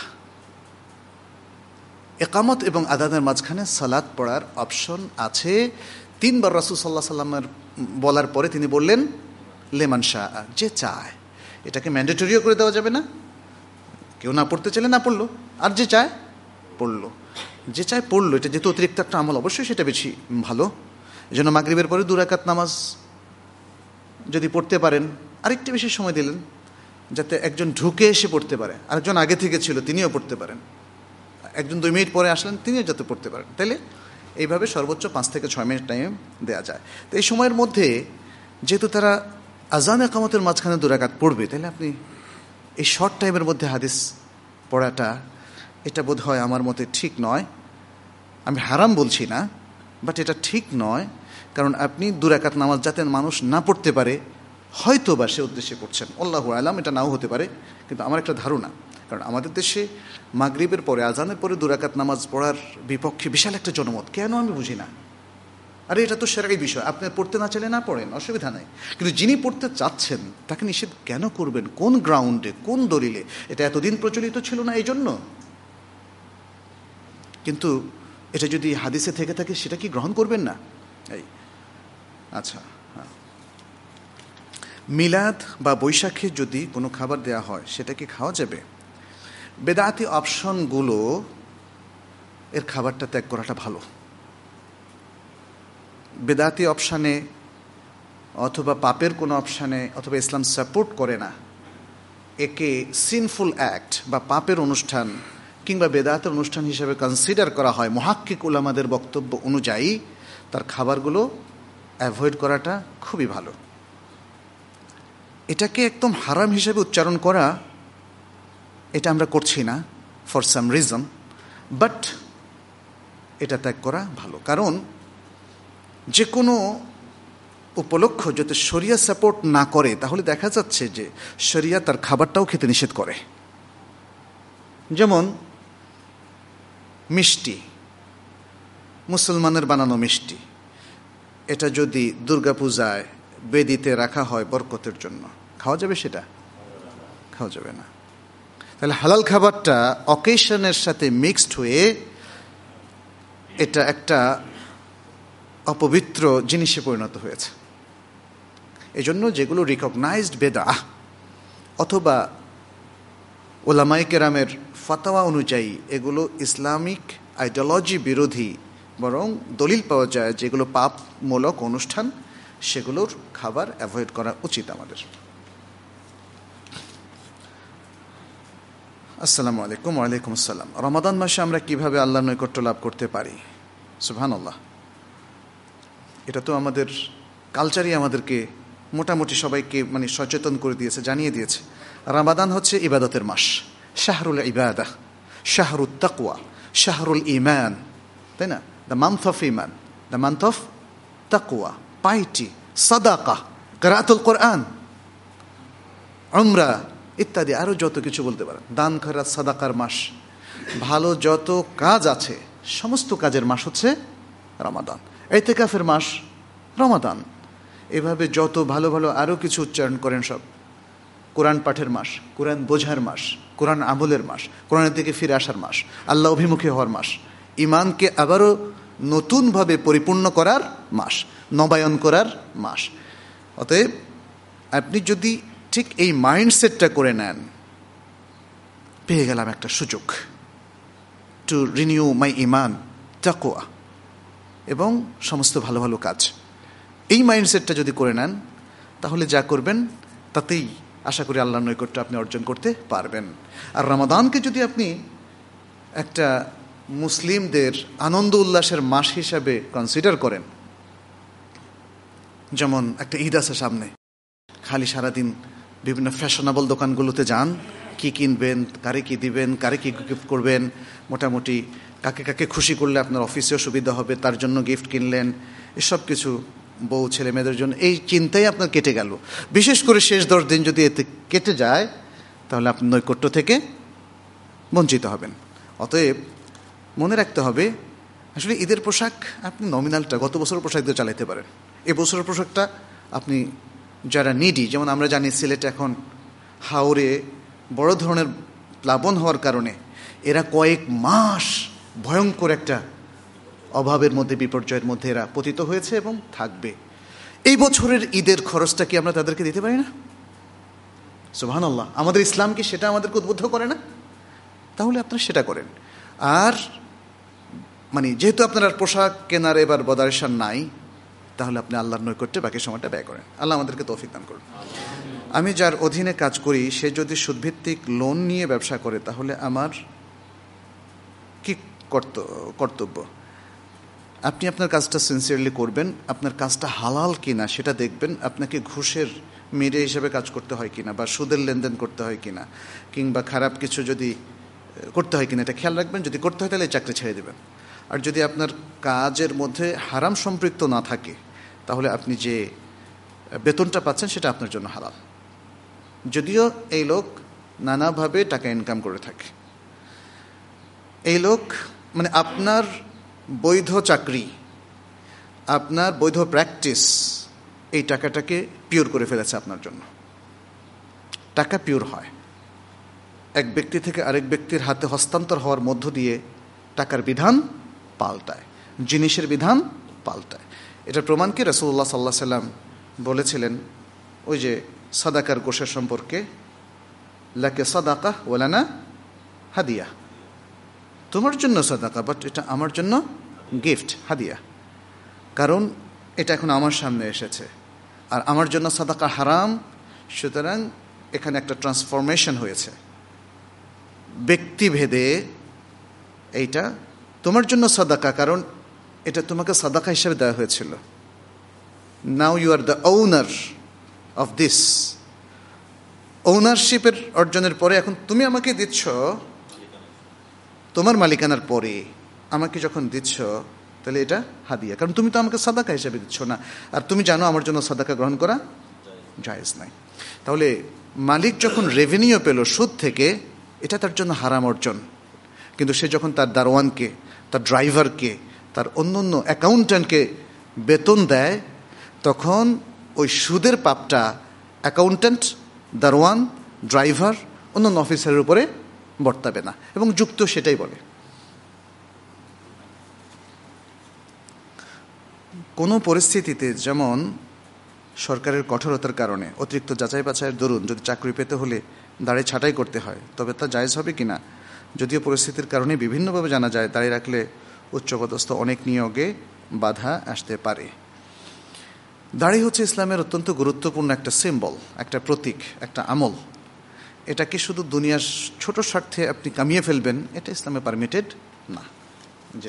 ইকামত এবং আযানের মাঝখানে সালাত পড়ার অপশন আছে। তিনবার রাসূল সাল্লাল্লাহু আলাইহি ওয়াসাল্লামের বলার পরে তিনি বললেন লিমান শাআ, যে চায়। এটাকে ম্যান্ডেটরিও করে দেওয়া যাবে না, কেউ না পড়তে চাইলে না পড়লো, আর যে চায় পড়লো। যে চায় পড়লো, এটা যেহেতু অতিরিক্ত একটা আমল, অবশ্যই সেটা বেশি ভালো। এই জন্য মাগরিবের পরে দু রাকাত নামাজ যদি পড়তে পারেন, আরেকটু বেশি সময় দিলেন যাতে একজন ঢুকে এসে পড়তে পারে, আরেকজন আগে থেকে ছিল তিনিও পড়তে পারেন, একজন দুই মিনিট পরে আসলেন তিনিও যাতে পড়তে পারেন। তাইলে এইভাবে সর্বোচ্চ পাঁচ থেকে ছয় মিনিট টাইম দেওয়া যায়। তো এই সময়ের মধ্যে যেহেতু তারা আজান ইকামতের মাঝখানে দু রাকাত পড়বে, তাহলে আপনি এই শর্ট টাইমের মধ্যে হাদিস পড়াটা, এটা বোধ হয় আমার মতে ঠিক নয়। আমি হারাম বলছি না, বাট এটা ঠিক নয়। কারণ আপনি দু রাকাত নামাজ যাতে মানুষ না পড়তে পারে, হয়তো বা সে উদ্দেশ্যে পড়ছেন, আল্লাহু আলাম, এটা নাও হতে পারে, কিন্তু আমার একটা ধারণা। কারণ আমাদের দেশে মাগরিবের পরে, আজানের পরে দু রাকাত নামাজ পড়ার বিপক্ষে বিশাল একটা জনমত। কেন আমি বুঝি না। আরে এটা তো শরঈ বিষয়, আপনি পড়তে না চাইলে না পড়েন, অসুবিধা নেই। কিন্তু যিনি পড়তে চাচ্ছেন তাকে নিষেধ কেন করবেন? কোন গ্রাউন্ডে, কোন দলিলে? এটা এতদিন প্রচলিত ছিল না এই জন্য। কিন্তু এটা যদি হাদিসে থেকে থাকে, সেটা কি গ্রহণ করবেন না? এই আচ্ছা, হ্যাঁ, মিলাদ বা বৈশাখে যদি কোনো খাবার দেয়া হয়, সেটা কি খাওয়া যাবে? বেদাতি অপশনগুলো, এর খাবারটা ত্যাগ করাটা ভালো। বেদাতি অপশানে অথবা পাপের কোনো অপশানে অথবা ইসলাম সাপোর্ট করে না, একে সিনফুল অ্যাক্ট বা পাপের অনুষ্ঠান কিংবা বেদাতের অনুষ্ঠান হিসেবে কনসিডার করা হয় মুহাক্কিক উলামাদের বক্তব্য অনুযায়ী, তার খাবারগুলো অ্যাভয়েড করাটা খুবই ভালো। এটাকে একদম হারাম হিসেবে উচ্চারণ করা, এটা আমরা করছি না ফর সাম রিজন, বাট এটা ত্যাগ করা ভালো। কারণ যে কোনো উপলক্ষ যদি শরিয়া সাপোর্ট না করে, তাহলে দেখা যাচ্ছে যে শরিয়া তার খাবারটাও খেতে নিষেধ করে। যেমন মিষ্টি, মুসলমানের বানানো মিষ্টি, এটা যদি দুর্গাপূজায় বেদিতে রাখা হয় বরকতের জন্য, খাওয়া যাবে? সেটা খাওয়া যাবে না। তাহলে হালাল খাবারটা অকেশনের সাথে মিক্সড হয়ে এটা একটা অপবিত্র জিনিসে পরিণত হয়েছে। এজন্য যেগুলো রিকগনাইজড বেদাহ অথবা ওলামায়ে কেরামের ফাতাওয়া অনুযায়ী এগুলো ইসলামিক আইডিওলজি বিরোধী, বরং দলিল পাওয়া যায় যেগুলো পাপমূলক অনুষ্ঠান, সেগুলোর খাবার অ্যাভয়েড করা উচিত আমাদের। আসসালামু আলাইকুম। ওয়ালাইকুম আসসালাম। রমাদান মাসে আমরা কিভাবে আল্লাহর নৈকট্য লাভ করতে পারি? সুবহানাল্লাহ, এটা তো আমাদের কালচারই আমাদেরকে মোটামুটি সবাইকে মানে সচেতন করে দিয়েছে, জানিয়ে দিয়েছে। রমাদান হচ্ছে ইবাদতের মাস, শাহরুল ইবাদাহ, শাহরুত তাকওয়া, শাহরুল ঈমান, তাই না? দ্য মান্থ অফ ঈমান, দ্য মান্থ অফ তাকওয়া, পাইটি, সাদাকা, কিরাআতুল কোরআন, উমরা ইত্যাদি, আরও যত কিছু বলতে পারেন, দান খয়রাত সাদাকার মাস, ভালো যত কাজ আছে সমস্ত কাজের মাস হচ্ছে রমাদান। ইতিকাফের মাস রমাদান। এভাবে যত ভালো ভালো আরও কিছু উচ্চারণ করেন সব। কোরআন পাঠের মাস, কোরআন বোঝার মাস, কোরআন আমলের মাস, কোরআনের দিকে ফিরে আসার মাস, আল্লাহ অভিমুখী হওয়ার মাস, ইমানকে আবারও নতুনভাবে পরিপূর্ণ করার মাস, নবায়ন করার মাস। অতএব আপনি যদি ঠিক এই মাইন্ডসেটটা করে নেন, পেয়ে গেলাম একটা সুযোগ টু রিনিউ মাই ইমান, তাকওয়া এবং সমস্ত ভালো ভালো কাজ। এই মাইন্ডসেটটা যদি করে নেন, তাহলে যা করবেন তাতেই আশা করি আল্লাহর নৈকট্য আপনি অর্জন করতে পারবেন। আর রমাদানকে যদি আপনি একটা মুসলিমদের আনন্দ উল্লাসের মাস হিসাবে কনসিডার করেন, যেমন একটা ঈদ আছে সামনে, খালি সারাদিন বিভিন্ন ফ্যাশনেবল দোকানগুলোতে যান, কি কিনবেন, কারে কি দিবেন, কারে কি গিফট করবেন, মোটামুটি কাকে কাকে খুশি করলে আপনার অফিসেও সুবিধা হবে তার জন্য গিফট কিনলেন, এসব কিছু বউ ছেলে মেয়েদের জন্য, এই চিন্তাই আপনার কেটে গেল। বিশেষ করে শেষ দশ দিন যদি এতে কেটে যায় তাহলে আপনি নৈকট্য থেকে বঞ্চিত হবেন। অতএব মনে রাখতে হবে, আসলে ঈদের পোশাক আপনি নমিনালটা গত বছরের পোশাক দিয়ে চালাইতে পারেন, এ বছরের পোশাকটা আপনি যারা নিডি, যেমন আমরা জানি সিলেটে এখন হাওরে বড় ধরনের প্লাবন হওয়ার কারণে এরা কয়েক মাস ভয়ঙ্কর একটা অভাবের মধ্যে, বিপর্যয়ের মধ্যে এরা পতিত হয়েছে এবং থাকবে। এই বছরের ঈদের খরচটা কি আমরা তাদেরকে দিতে পারি না? সুবহানাল্লাহ, আমাদের ইসলাম কি সেটা আমাদেরকে উদ্বুদ্ধ করে না? তাহলে আপনারা সেটা করেন। আর মানে যেহেতু আপনার আর পোশাক কেনার এবার বদারেশন নাই, তাহলে আপনি আল্লাহর নৈকট্যে বাকি সময়টা ব্যয় করেন। আল্লাহ আমাদেরকে তৌফিক দান করুন। আমি যার অধীনে কাজ করি সে যদি সুদভিত্তিক লোন নিয়ে ব্যবসা করে তাহলে আমার কি কর্তব্য? আপনি আপনার কাজটা সিনসিয়ারলি করবেন, আপনার কাজটা হালাল কিনা সেটা দেখবেন, আপনাকে ঘুষের মেরে হিসেবে কাজ করতে হয় কিনা, বা সুদের লেনদেন করতে হয় কিনা, কিংবা খারাপ কিছু যদি করতে হয় কিনা এটা খেয়াল রাখবেন। যদি করতে হয় তাহলে চাকরি ছেড়ে দেবেন। আর যদি আপনার কাজের মধ্যে হারাম সম্পৃক্ত না থাকে তাহলে আপনি যে বেতনটা পাচ্ছেন সেটা আপনার জন্য হালাল, যদিও এই লোক নানাভাবে টাকা ইনকাম করে থাকে। এই লোক মানে আপনার বৈধ চাকরি, আপনার বৈধ প্র্যাকটিস এই টাকাটাকে পিওর করে ফেলেছে আপনার জন্য। টাকা পিওর হয় এক ব্যক্তি থেকে আরেক ব্যক্তির হাতে হস্তান্তর হওয়ার মধ্য দিয়ে টাকার বিধান পাল্টায়, জিনিসের বিধান পাল্টায়। এটার প্রমাণ কি? রাসূলুল্লাহ সাল্লাল্লাহু আলাইহি সাল্লাম বলেছিলেন ওই যে সাদাকার গোশের সম্পর্কে, লাকে সাদাকা ওয়ালানা হাদিয়া, তোমার জন্য সাদাকা বাট এটা আমার জন্য গিফট, হাদিয়া। কারণ এটা এখন আমার সামনে এসেছে আর আমার জন্য সাদাকা হারাম, সুতরাং এখানে একটা ট্রান্সফরমেশন হয়েছে ব্যক্তিভেদে। এইটা তোমার জন্য সাদাকা, কারণ এটা তোমাকে সাদাকা হিসেবে দেওয়া হয়েছিল। Now you are the owner of this. ওনারশিপের অর্জনের পরে এখন তুমি আমাকে দিচ্ছ, তোমার মালিকানার পরে আমাকে যখন দিচ্ছ তাহলে এটা হাদিয়া, কারণ তুমি তো আমাকে সাদাকা হিসেবে দিচ্ছ না, আর তুমি জানো আমার জন্য সাদাকা গ্রহণ করা জায়েজ নাই। তাহলে মালিক যখন রেভিনিউ পেল সুদ থেকে, এটা তার জন্য হারাম অর্জন। কিন্তু সে যখন তার দারোয়ানকে, তার ড্রাইভারকে, তার অন্য অন্য অ্যাকাউন্ট্যান্টকে বেতন দেয়, তখন ওই সুদের পাপটা অ্যাকাউন্ট্যান্ট, দারোয়ান, ড্রাইভার, অন্য অফিসারের উপরে বর্তাবে না, এবং যুক্ত সেটাই বলে। কোনো পরিস্থিতিতে, যেমন সরকারের কঠোরতার কারণে অতিরিক্ত যাচাই বাছাইয়ের দরুন যদি চাকরি পেতে হলে দাঁড়িয়ে ছাঁটাই করতে হয়, তবে তা জায়েজ হবে কিনা? যদিও পরিস্থিতির কারণে বিভিন্নভাবে জানা যায় দাঁড়িয়ে রাখলে উচ্চপদস্থ অনেক নিয়োগে বাধা আসতে পারে। দাড়ি হচ্ছে ইসলামের অত্যন্ত গুরুত্বপূর্ণ একটা সিম্বল, একটা প্রতীক, একটা আমল। এটাকে শুধু দুনিয়ার ছোট স্বার্থে আপনি কামিয়ে ফেলবেন, এটা ইসলামে পারমিটেড না। যে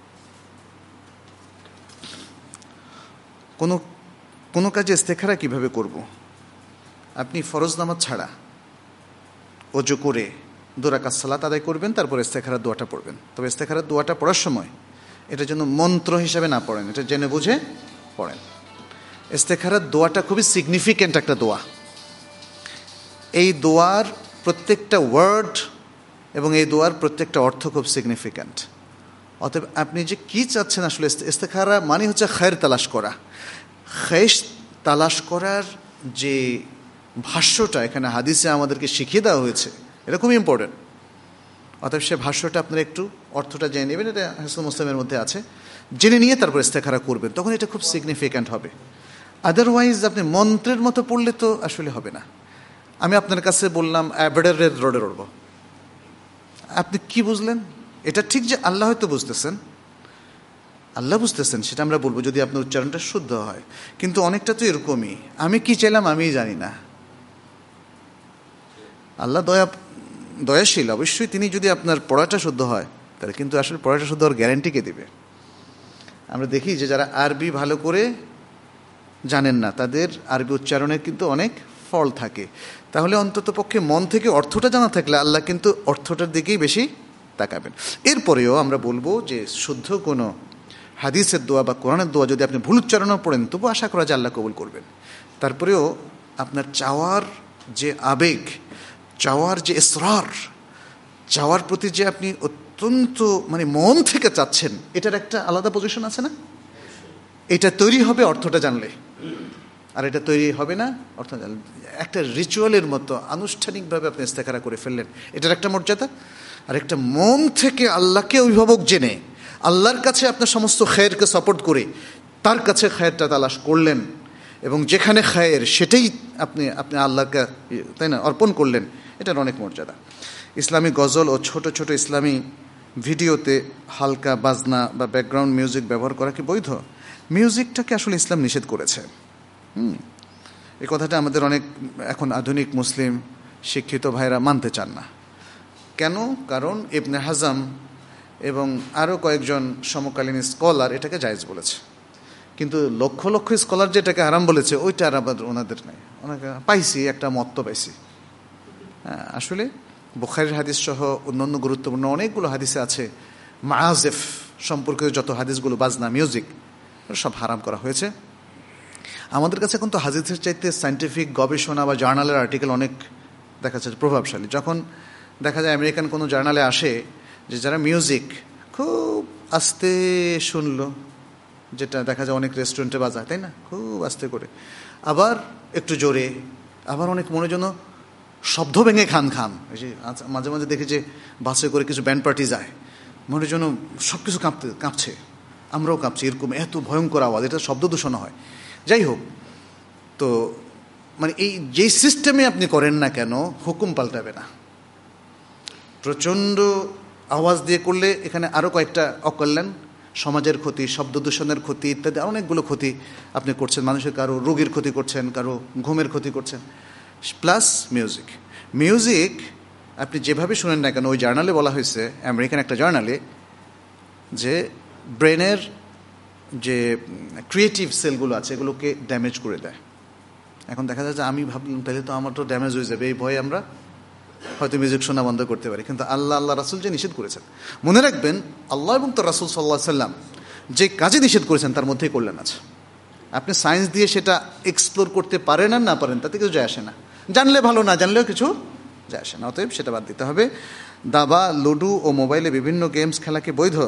কোনো কোনো কাজে ইস্তেখারা কিভাবে করব? আপনি ফরজ নামাজ ছাড়া ওযু করে দু রাকাত সালাত আদায় করবেন, তারপর ইস্তেখারার দোয়াটা পড়বেন। তবে ইস্তেখারার দোয়াটা পড়ার সময় এটা যেন মন্ত্র হিসাবে না পড়েন, এটা জেনে বুঝে পড়েন। ইস্তেখারার দোয়াটা খুবই সিগনিফিক্যান্ট একটা দোয়া। এই দোয়ার প্রত্যেকটা ওয়ার্ড এবং এই দোয়ার প্রত্যেকটা অর্থ খুব সিগনিফিক্যান্ট। অতএব আপনি যে কী চাচ্ছেন, আসলে ইস্তেখারা মানে হচ্ছে খায়ের তালাশ করা। খায়ের তালাশ করার যে ভাষ্যটা এখানে হাদিসে আমাদেরকে শিখিয়ে দেওয়া হয়েছে, এটা খুব ইম্পর্টেন্ট। অতএব সে ভাষ্যটা আপনারা একটু অর্থটা জেনে নেবেন, এটা হাদিস মুসলিমের মধ্যে আছে, জেনে নিয়ে তারপর ইস্তেখারা করবেন, তখন এটা খুব সিগনিফিক্যান্ট হবে। আদারওয়াইজ আপনি মন্ত্রের মতো পড়লে তো আসলে হবে না। আমি আপনার কাছে বললাম অ্যাবেডারের রোডে রড়ব, আপনি কি বুঝলেন? এটা ঠিক যে আল্লাহ হয়তো বুঝতেছেন, আল্লাহ বুঝতেছেন, সেটা আমরা বলবো যদি আপনার উচ্চারণটা শুদ্ধ হয়। কিন্তু অনেকটা তো এরকমই, আমি কি চাইলাম আমিই জানি না। আল্লাহ দয়া দয়াশীল, অবশ্যই তিনি যদি আপনার পড়াটা শুদ্ধ হয় তাহলে কিন্তু আসলে পড়াটা শুদ্ধ হওয়ার গ্যারান্টি কে দেবে? আমরা দেখি যে যারা আরবি ভালো করে জানেন না তাদের আরবি উচ্চারণের কিন্তু অনেক ফল থাকে। তাহলে অন্তত পক্ষে মন থেকে অর্থটা জানা থাকলে আল্লাহ কিন্তু অর্থটার দিকেই বেশি তাকাবেন। এরপরেও আমরা বলবো যে শুদ্ধ কোনো হাদিসের দোয়া বা কোরআনের দোয়া যদি আপনি ভুল উচ্চারণও পড়েন তবু আশা করা যায় আল্লাহ কবুল করবেন। তারপরেও আপনার চাওয়ার যে আবেগ, চাওয়ার যে ইসরার, চাওয়ার প্রতি যে আপনি অত্যন্ত মানে মন থেকে চাচ্ছেন, এটার একটা আলাদা পজিশন আছে না? এটা তৈরি হবে অর্থটা জানলে, আর এটা তৈরি হবে না অর্থ জানলে। একটা রিচুয়ালের মতো আনুষ্ঠানিকভাবে আপনি ইস্তেখারা করে ফেললেন, এটার একটা মর্যাদা। আর একটা মন থেকে আল্লাহকে অভিভাবক জেনে আল্লাহর কাছে আপনার সমস্ত খায়েরকে সাপোর্ট করে তার কাছে খায়েরটা তালাশ করলেন এবং যেখানে খায়ের সেটাই আপনি আপনি আল্লাহকে তাই না অর্পণ করলেন, এটার অনেক মর্যাদা। ইসলামী গজল ও ছোট ছোট ইসলামী ভিডিওতে হালকা বাজনা বা ব্যাকগ্রাউন্ড মিউজিক ব্যবহার করা কি বৈধ? মিউজিকটাকে আসলে ইসলাম নিষেধ করেছে। হুম এই কথাটা আমাদের অনেক এখন আধুনিক মুসলিম শিক্ষিত ভাইরা মানতে চান না। কেন? কারণ ইবনে হাজাম এবং আরও কয়েকজন সমকালীন স্কলার এটাকে জায়েজ বলেছে, কিন্তু লক্ষ লক্ষ স্কলার যেটাকে হারাম বলেছে ওইটা আর আবার ওনাদের নাই। ওনাকে পাইছি একটা মত তো পাইছি। হ্যাঁ, আসলে বুখারীর হাদিস সহ অন্যান্য গুরুত্বপূর্ণ অনেকগুলো হাদিসে আছে মাআজিফ সম্পর্কিত যত হাদিসগুলো, বাজনা মিউজিক সব হারাম করা হয়েছে। আমাদের কাছে এখন তো হাদিসের চাইতে সায়েন্টিফিক গবেষণা বা জার্নালের আর্টিকেল অনেক দেখা যাচ্ছে প্রভাবশালী। যখন দেখা যায় আমেরিকান কোনো জার্নালে আসে যে যারা মিউজিক খুব আস্তে শুনলো, যেটা দেখা যায় অনেক রেস্টুরেন্টে বাজায় তাই না, খুব আস্তে করে, আবার একটু জোরে, আবার অনেক মনে যেন শব্দ ভেঙে খান খান। এই যে মাঝে মাঝে দেখি যে বাসে করে কিছু ব্যান্ড পার্টি যায়, মনে যেন সব কিছু কাঁপতে কাঁপছে, আমরাও কাঁপছি, এরকম এত ভয়ঙ্কর আওয়াজ, এটা শব্দ দূষণ হয়। যাই হোক, তো মানে এই যেই সিস্টেমে আপনি করেন না কেন হুকুম পাল্টাবে না। প্রচণ্ড আওয়াজ দিয়ে করলে এখানে আরও কয়েকটা অকল্যাণ, সমাজের ক্ষতি, শব্দ দূষণের ক্ষতি ইত্যাদি অনেকগুলো ক্ষতি আপনি করছেন, মানুষের কারো রোগীর ক্ষতি করছেন, কারো ঘুমের ক্ষতি করছেন। প্লাস মিউজিক মিউজিক আপনি যেভাবে শুনেন না কেন, ওই জার্নালে বলা হয়েছে, আমেরিকান একটা জার্নালে, যে ব্রেনের যে ক্রিয়েটিভ সেলগুলো আছে এগুলোকে ড্যামেজ করে দেয়। এখন দেখা যায় যে আমি ভাবলাম তাহলে তো আমার তো ড্যামেজ হয়ে যাবে, এই ভয়ে আমরা হয়তো মিউজিক শোনা বন্ধ করতে পারি, কিন্তু আল্লাহ আল্লাহ রাসুল যে নিষেধ করেছেন, মনে রাখবেন আল্লাহ এবং তার রাসুল সাল্লাহ সাল্লাম যে কাজে নিষেধ করেছেন তার মধ্যেই কল্যাণ আছে। আপনি সায়েন্স দিয়ে সেটা এক্সপ্লোর করতে পারেন আর না পারেন তাতে কিছু যায় আসে না, জানলে ভালো, না জানলেও কিছু যায় আসে না, অতএব সেটা বাদ দিতে হবে। দাবা, লুডু ও মোবাইলে বিভিন্ন গেমস খেলা কি বৈধ?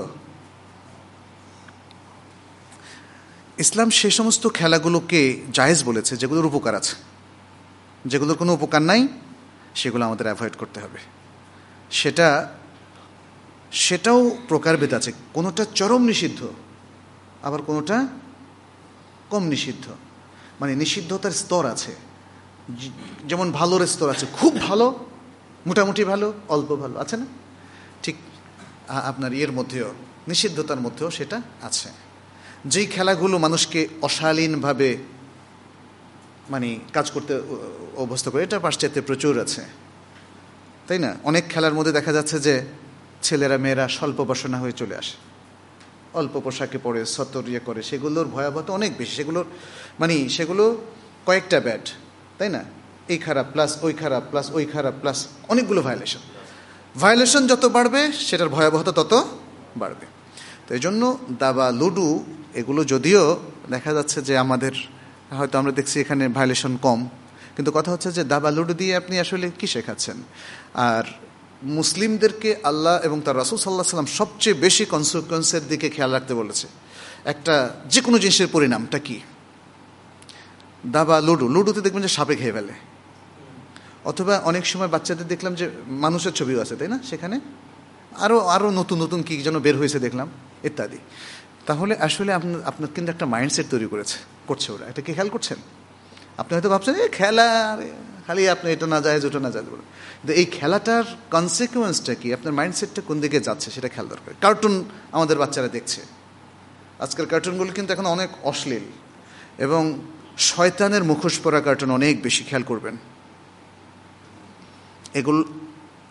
ইসলাম সে সমস্ত খেলাগুলোকে জায়েজ বলেছে যেগুলোর উপকার আছে, যেগুলোর কোনো উপকার নাই সেগুলো আমাদের অ্যাভয়েড করতে হবে। সেটা সেটাও প্রকারভেদ আছে, কোনোটা চরম নিষিদ্ধ আবার কোনোটা কম নিষিদ্ধ, মানে নিষিদ্ধতার স্তর আছে। যেমন ভালোর স্তর আছে, খুব ভালো, মোটামুটি ভালো, অল্প ভালো, আছে না? ঠিক আপনার ইয়ের মধ্যেও, নিষিদ্ধতার মধ্যেও সেটা আছে। যেই খেলাগুলো মানুষকে অশালীনভাবে মানে কাজ করতে অভ্যস্ত করে, এটা পাশ্চাত্যে প্রচুর আছে, তাই না? অনেক খেলার মধ্যে দেখা যাচ্ছে যে ছেলেরা মেয়েরা স্বল্প বাসনা হয়ে চলে আসে, অল্প পোশাকে পরে সতর ইয়ে করে, সেগুলোর ভয়াবহতা অনেক বেশি। সেগুলোর মানে সেগুলো কয়েকটা ব্যাড, তাই না? এই খারাপ প্লাস ওই খারাপ প্লাস ওই খারাপ প্লাস অনেকগুলো ভায়োলেশন। ভায়োলেশন যত বাড়বে সেটার ভয়াবহতা তত বাড়বে। তো এই জন্য দাবা, লুডু এগুলো যদিও দেখা যাচ্ছে যে আমাদের হয়তো আমরা দেখছি এখানে ভায়োলেশন কম, কিন্তু কথা হচ্ছে যে দাবা লুডু দিয়ে আপনি আসলে কি শেখাচ্ছেন? আর মুসলিমদেরকে আল্লাহ এবং তার রাসূল সাল্লাল্লাহু আলাইহি ওয়াসাল্লাম সবচেয়ে বেশি কনসিকুয়েন্সের দিকে খেয়াল রাখতে বলেছে। একটা যে কোনো জিনিসের পরিণামটা কি? দাবা, লুডু, লুডুতে দেখবেন যে সাপে খেয়ে ফেলে, অথবা অনেক সময় বাচ্চাদের দেখলাম যে মানুষের ছবিও আছে, তাই না? সেখানে আরও আরও নতুন নতুন কী যেন বের হয়েছে দেখলাম ইত্যাদি। তাহলে আসলে আপনার আপনার কিন্তু একটা মাইন্ডসেট তৈরি করেছে করছে ওরা, এটা কি খেয়াল করছেন? আপনি হয়তো ভাবছেন এই খেলা খালি আপনি এটা না যায় ওটা না যায় বলে, কিন্তু এই খেলাটার কনসিকুয়েন্সটা কি, আপনার মাইন্ডসেটটা কোন দিকে যাচ্ছে সেটা খেয়াল দরকার। কার্টুন আমাদের বাচ্চারা দেখছে, আজকাল কার্টুনগুলো কিন্তু এখন অনেক অশ্লীল এবং শয়তানের মুখোশ পরা কার্টুন অনেক বেশি, খেয়াল করবেন। এগুলো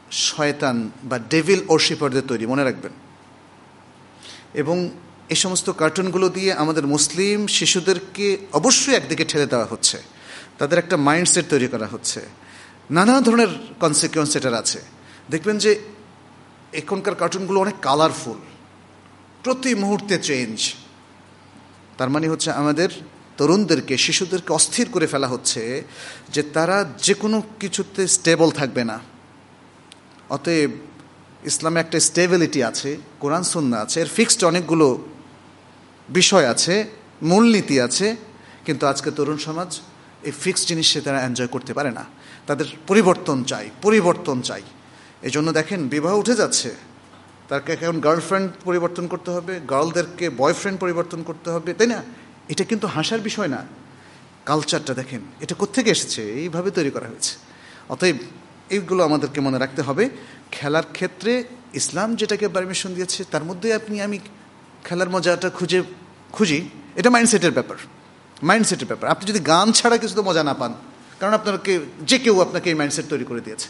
শয়তান বা ডেভিল ওরশিপারদের তৈরি, মনে রাখবেন। এবং এই সমস্ত কার্টুনগুলো দিয়ে আমাদের মুসলিম শিশুদেরকে অবশ্যই একদিকে ঠেলে দেওয়া হচ্ছে, তাদের একটা মাইন্ডসেট তৈরি করা হচ্ছে, নানা ধরনের কনসিকুয়েন্স এটার আছে। দেখবেন যে এখনকার কার্টুনগুলো অনেক কালারফুল, প্রতি মুহূর্তে চেঞ্জ। তার মানে হচ্ছে আমাদের তরুণদেরকে, শিশুদেরকে অস্থির করে ফেলা হচ্ছে যে তারা যে কোনো কিছুতে স্টেবল থাকবে না। অতএব ইসলামে একটা স্টেবিলিটি আছে, কোরআন সুন্নাহ আছে, এর ফিক্সড অনেকগুলো বিষয় আছে, মূলনীতি আছে, কিন্তু আজকে তরুণ সমাজ এই ফিক্সড জিনিসে তারা এনজয় করতে পারে না। তাদের পরিবর্তন চাই, পরিবর্তন চাই। এই জন্য দেখেন বিবাহ উঠে যাচ্ছে, তাকে এখন গার্লফ্রেন্ড পরিবর্তন করতে হবে, গার্লদেরকে বয়ফ্রেন্ড পরিবর্তন করতে হবে, তাই না? এটা কিন্তু হাসার বিষয় না। কালচারটা দেখেন এটা কোত্থেকে এসেছে, এইভাবে তৈরি করা হয়েছে। অতএব এইগুলো আমাদেরকে মনে রাখতে হবে। খেলার ক্ষেত্রে ইসলাম যেটাকে পারমিশন দিয়েছে তার মধ্যে আপনি আমি খেলার মজাটা খুঁজে খুঁজি, এটা মাইন্ডসেটের ব্যাপার, মাইন্ডসেটের ব্যাপার। আপনি যদি গান ছাড়া কিছু তো মজা না পান, কারণ আপনাকে যে কেউ আপনাকে এই মাইন্ডসেট তৈরি করে দিয়েছে।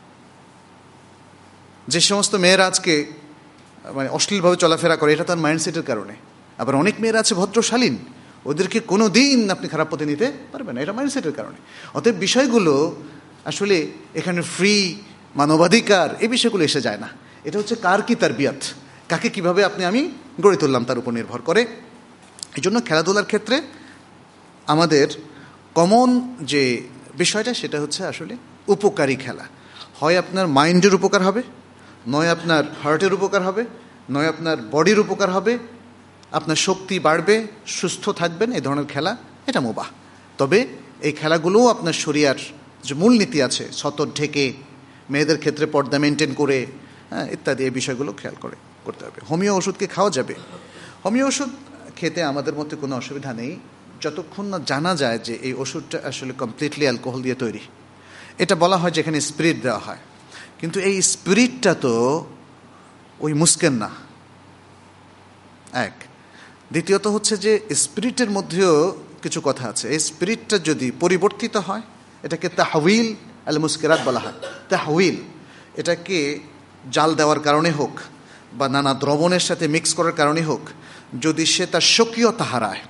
যে সমস্ত মেয়েরা আজকে মানে অশ্লীলভাবে চলাফেরা করে, এটা তার মাইন্ডসেটের কারণে। আবার অনেক মেয়েরা আছে ভদ্রশালীন, ওদেরকে কোনো দিন আপনি খারাপ পথে নিতে পারবেন না, এটা মাইন্ডসেটের কারণে। অতএব বিষয়গুলো আসলে এখানে ফ্রি, মানবাধিকার, এই বিষয়গুলো এসে যায় না। এটা হচ্ছে কার কি তারবিয়াত, কাকে কিভাবে আপনি আমি গড়ে তুললাম তার উপর নির্ভর করে। এই জন্য খেলাধুলার ক্ষেত্রে আমাদের কমন যে বিষয়টা সেটা হচ্ছে আসলে উপকারী খেলা। হয় আপনার মাইন্ডের উপকার হবে, নয় আপনার হার্টের উপকার হবে, নয় আপনার বডির উপকার হবে, আপনার শক্তি বাড়বে, সুস্থ থাকবেন, এই ধরনের খেলা এটা মুবাহ। তবে এই খেলাগুলোও আপনার শরিয়ার যে মূলনীতি আছে, সতর ঢেকে, মেয়েদের ক্ষেত্রে পর্দা মেনটেন করে, হ্যাঁ, ইত্যাদি এই বিষয়গুলো খেয়াল করে করতে হবে। হোমিও ওষুধকে খাওয়া যাবে, হোমিও ওষুধ খেতে আমাদের মধ্যে কোনো অসুবিধা নেই, যতক্ষণ না জানা যায় যে এই ওষুধটা আসলে কমপ্লিটলি অ্যালকোহল দিয়ে তৈরি। এটা বলা হয় যেখানে স্পিরিট দেওয়া হয়, কিন্তু এই স্পিরিটটা তো ওই মুস্কেন না, এক। দ্বিতীয়ত হচ্ছে যে স্পিরিটের মধ্যেও কিছু কথা আছে। এই স্পিরিটটা যদি পরিবর্তিত হয়, এটাকে তাহউইল আল মুস্কিরাত বলা হয়। তাহউইল, এটাকে জাল দেওয়ার কারণে হোক বা নানা দ্রবণের সাথে মিক্স করার কারণে হোক, যদি সে তার স্বকীয়তা হারায়,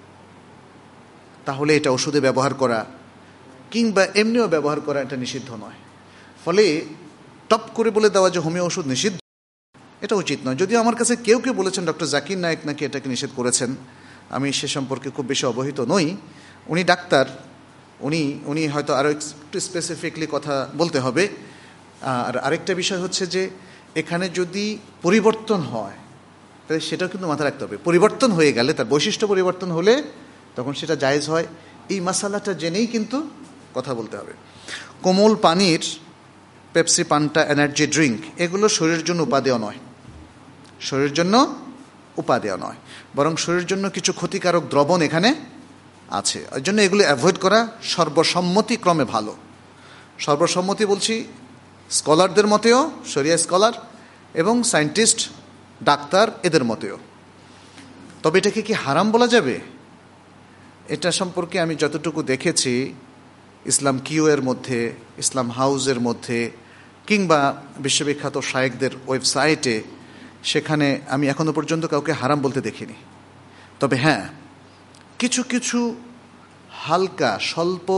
তাহলে এটা ওষুধে ব্যবহার করা কিংবা এমনিও ব্যবহার করা এটা নিষিদ্ধ নয়। ফলে টপ করে বলে দেওয়া যে হোমিও ওষুধ নিষিদ্ধ, এটা উচিত নয়। যদিও আমার কাছে কেউ কেউ বলেছেন ডক্টর জাকির নায়েক নাকি এটাকে নিষেধ করেছেন, আমি সে সম্পর্কে খুব বেশি অবহিত নই। উনি ডাক্তার, উনি উনি হয়তো আরও একটু স্পেসিফিকলি কথা বলতে হবে। আর আরেকটা বিষয় হচ্ছে যে এখানে যদি পরিবর্তন হয় তাহলে সেটাও কিন্তু মাথায় রাখতে হবে। পরিবর্তন হয়ে গেলে, তার বৈশিষ্ট্য পরিবর্তন হলে তখন সেটা জায়েজ হয়। এই মশালাটা জেনেই কিন্তু কথা বলতে হবে। কোমল পানির, পেপসি, পান্টা, এনার্জি ড্রিঙ্ক, এগুলো শরীরের জন্য উপাদেয় নয়, শরীরের জন্য উপাদেয় নয়, বরং শরীরের জন্য কিছু ক্ষতিকারক দ্রবণ এখানে আছে। ওই জন্য এগুলো অ্যাভয়েড করা সর্বসম্মতিক্রমে ভালো। সর্বসম্মতি বলছি স্কলারদের মতেও, শরিয়া স্কলার এবং সায়েন্টিস্ট, ডাক্তার, এদের মতেও। তবে এটাকে কি হারাম বলা যাবে? এটা সম্পর্কে আমি যতটুকু দেখেছি ইসলাম কিউ এর মধ্যে, ইসলাম হাউসের মধ্যে, কিংবা বিশ্ববিখ্যাত শায়েখদের ওয়েবসাইটে, সেখানে আমি এখনো পর্যন্ত কাউকে হারাম বলতে দেখিনি। তবে হ্যাঁ, কিছু কিছু হালকা স্বল্প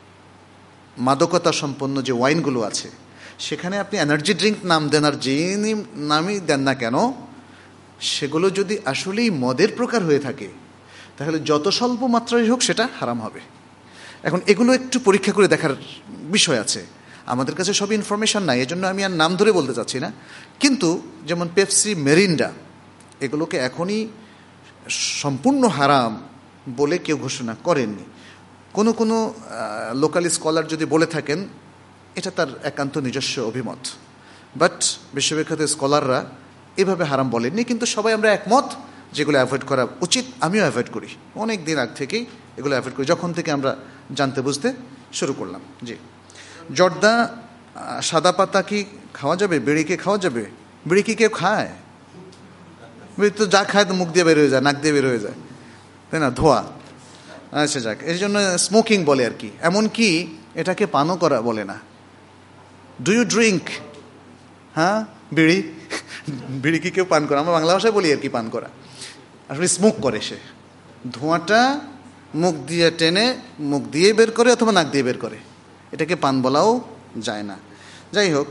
মাদকতা সম্পন্ন যে ওয়াইনগুলো আছে, সেখানে আপনি এনার্জি ড্রিঙ্ক নাম দেন আর যে নামই দেন না কেন, সেগুলো যদি আসলেই মদের প্রকার হয়ে থাকে তাহলে যত স্বল্প মাত্রায় হোক সেটা হারাম হবে। এখন এগুলো একটু পরীক্ষা করে দেখার বিষয় আছে। আমাদের কাছে সব ইনফরমেশান নাই, এজন্য আমি আর নাম ধরে বলতে চাচ্ছি না। কিন্তু যেমন পেপসি, মেরিন্ডা, এগুলোকে এখনই সম্পূর্ণ হারাম বলে কেউ ঘোষণা করেননি। কোনো কোনো লোকাল স্কলার যদি বলে থাকেন, এটা তার একান্ত নিজস্ব অভিমত, বাট বিশ্ববিখ্যাত স্কলাররা এভাবে হারাম বলেননি। কিন্তু সবাই আমরা একমত যেগুলো অ্যাভয়েড করা উচিত। আমিও অ্যাভয়েড করি, অনেক দিন আগ থেকেই এগুলো অ্যাভয়েড করি, যখন থেকে আমরা জানতে বুঝতে শুরু করলাম। জি, জর্দা, সাদা পাতা কি খাওয়া যাবে? বিড়ি কি খাওয়া যাবে? বিড়ি কি কেউ খায়? বিড়ি তো যা খায় তো মুখ দিয়ে বের হয়ে যায়, নাক দিয়ে বের হয়ে যায়, তাই না, ধোয়া। আচ্ছা যাক, এই জন্য স্মোকিং বলে আর কি। এমনকি এটাকে পানও করা বলে না। ডু ইউ ড্রিঙ্ক হ্যাঁ, বিড়ি বিড়ি কি কেউ পান করে? আমরা বাংলা ভাষায় বলি আর কি পান করা। আসলে স্মোক করে সে, ধোঁয়াটা মুখ দিয়ে টেনে মুখ দিয়ে বের করে অথবা নাক দিয়ে বের করে, এটাকে পান বলাও যায় না। যাই হোক,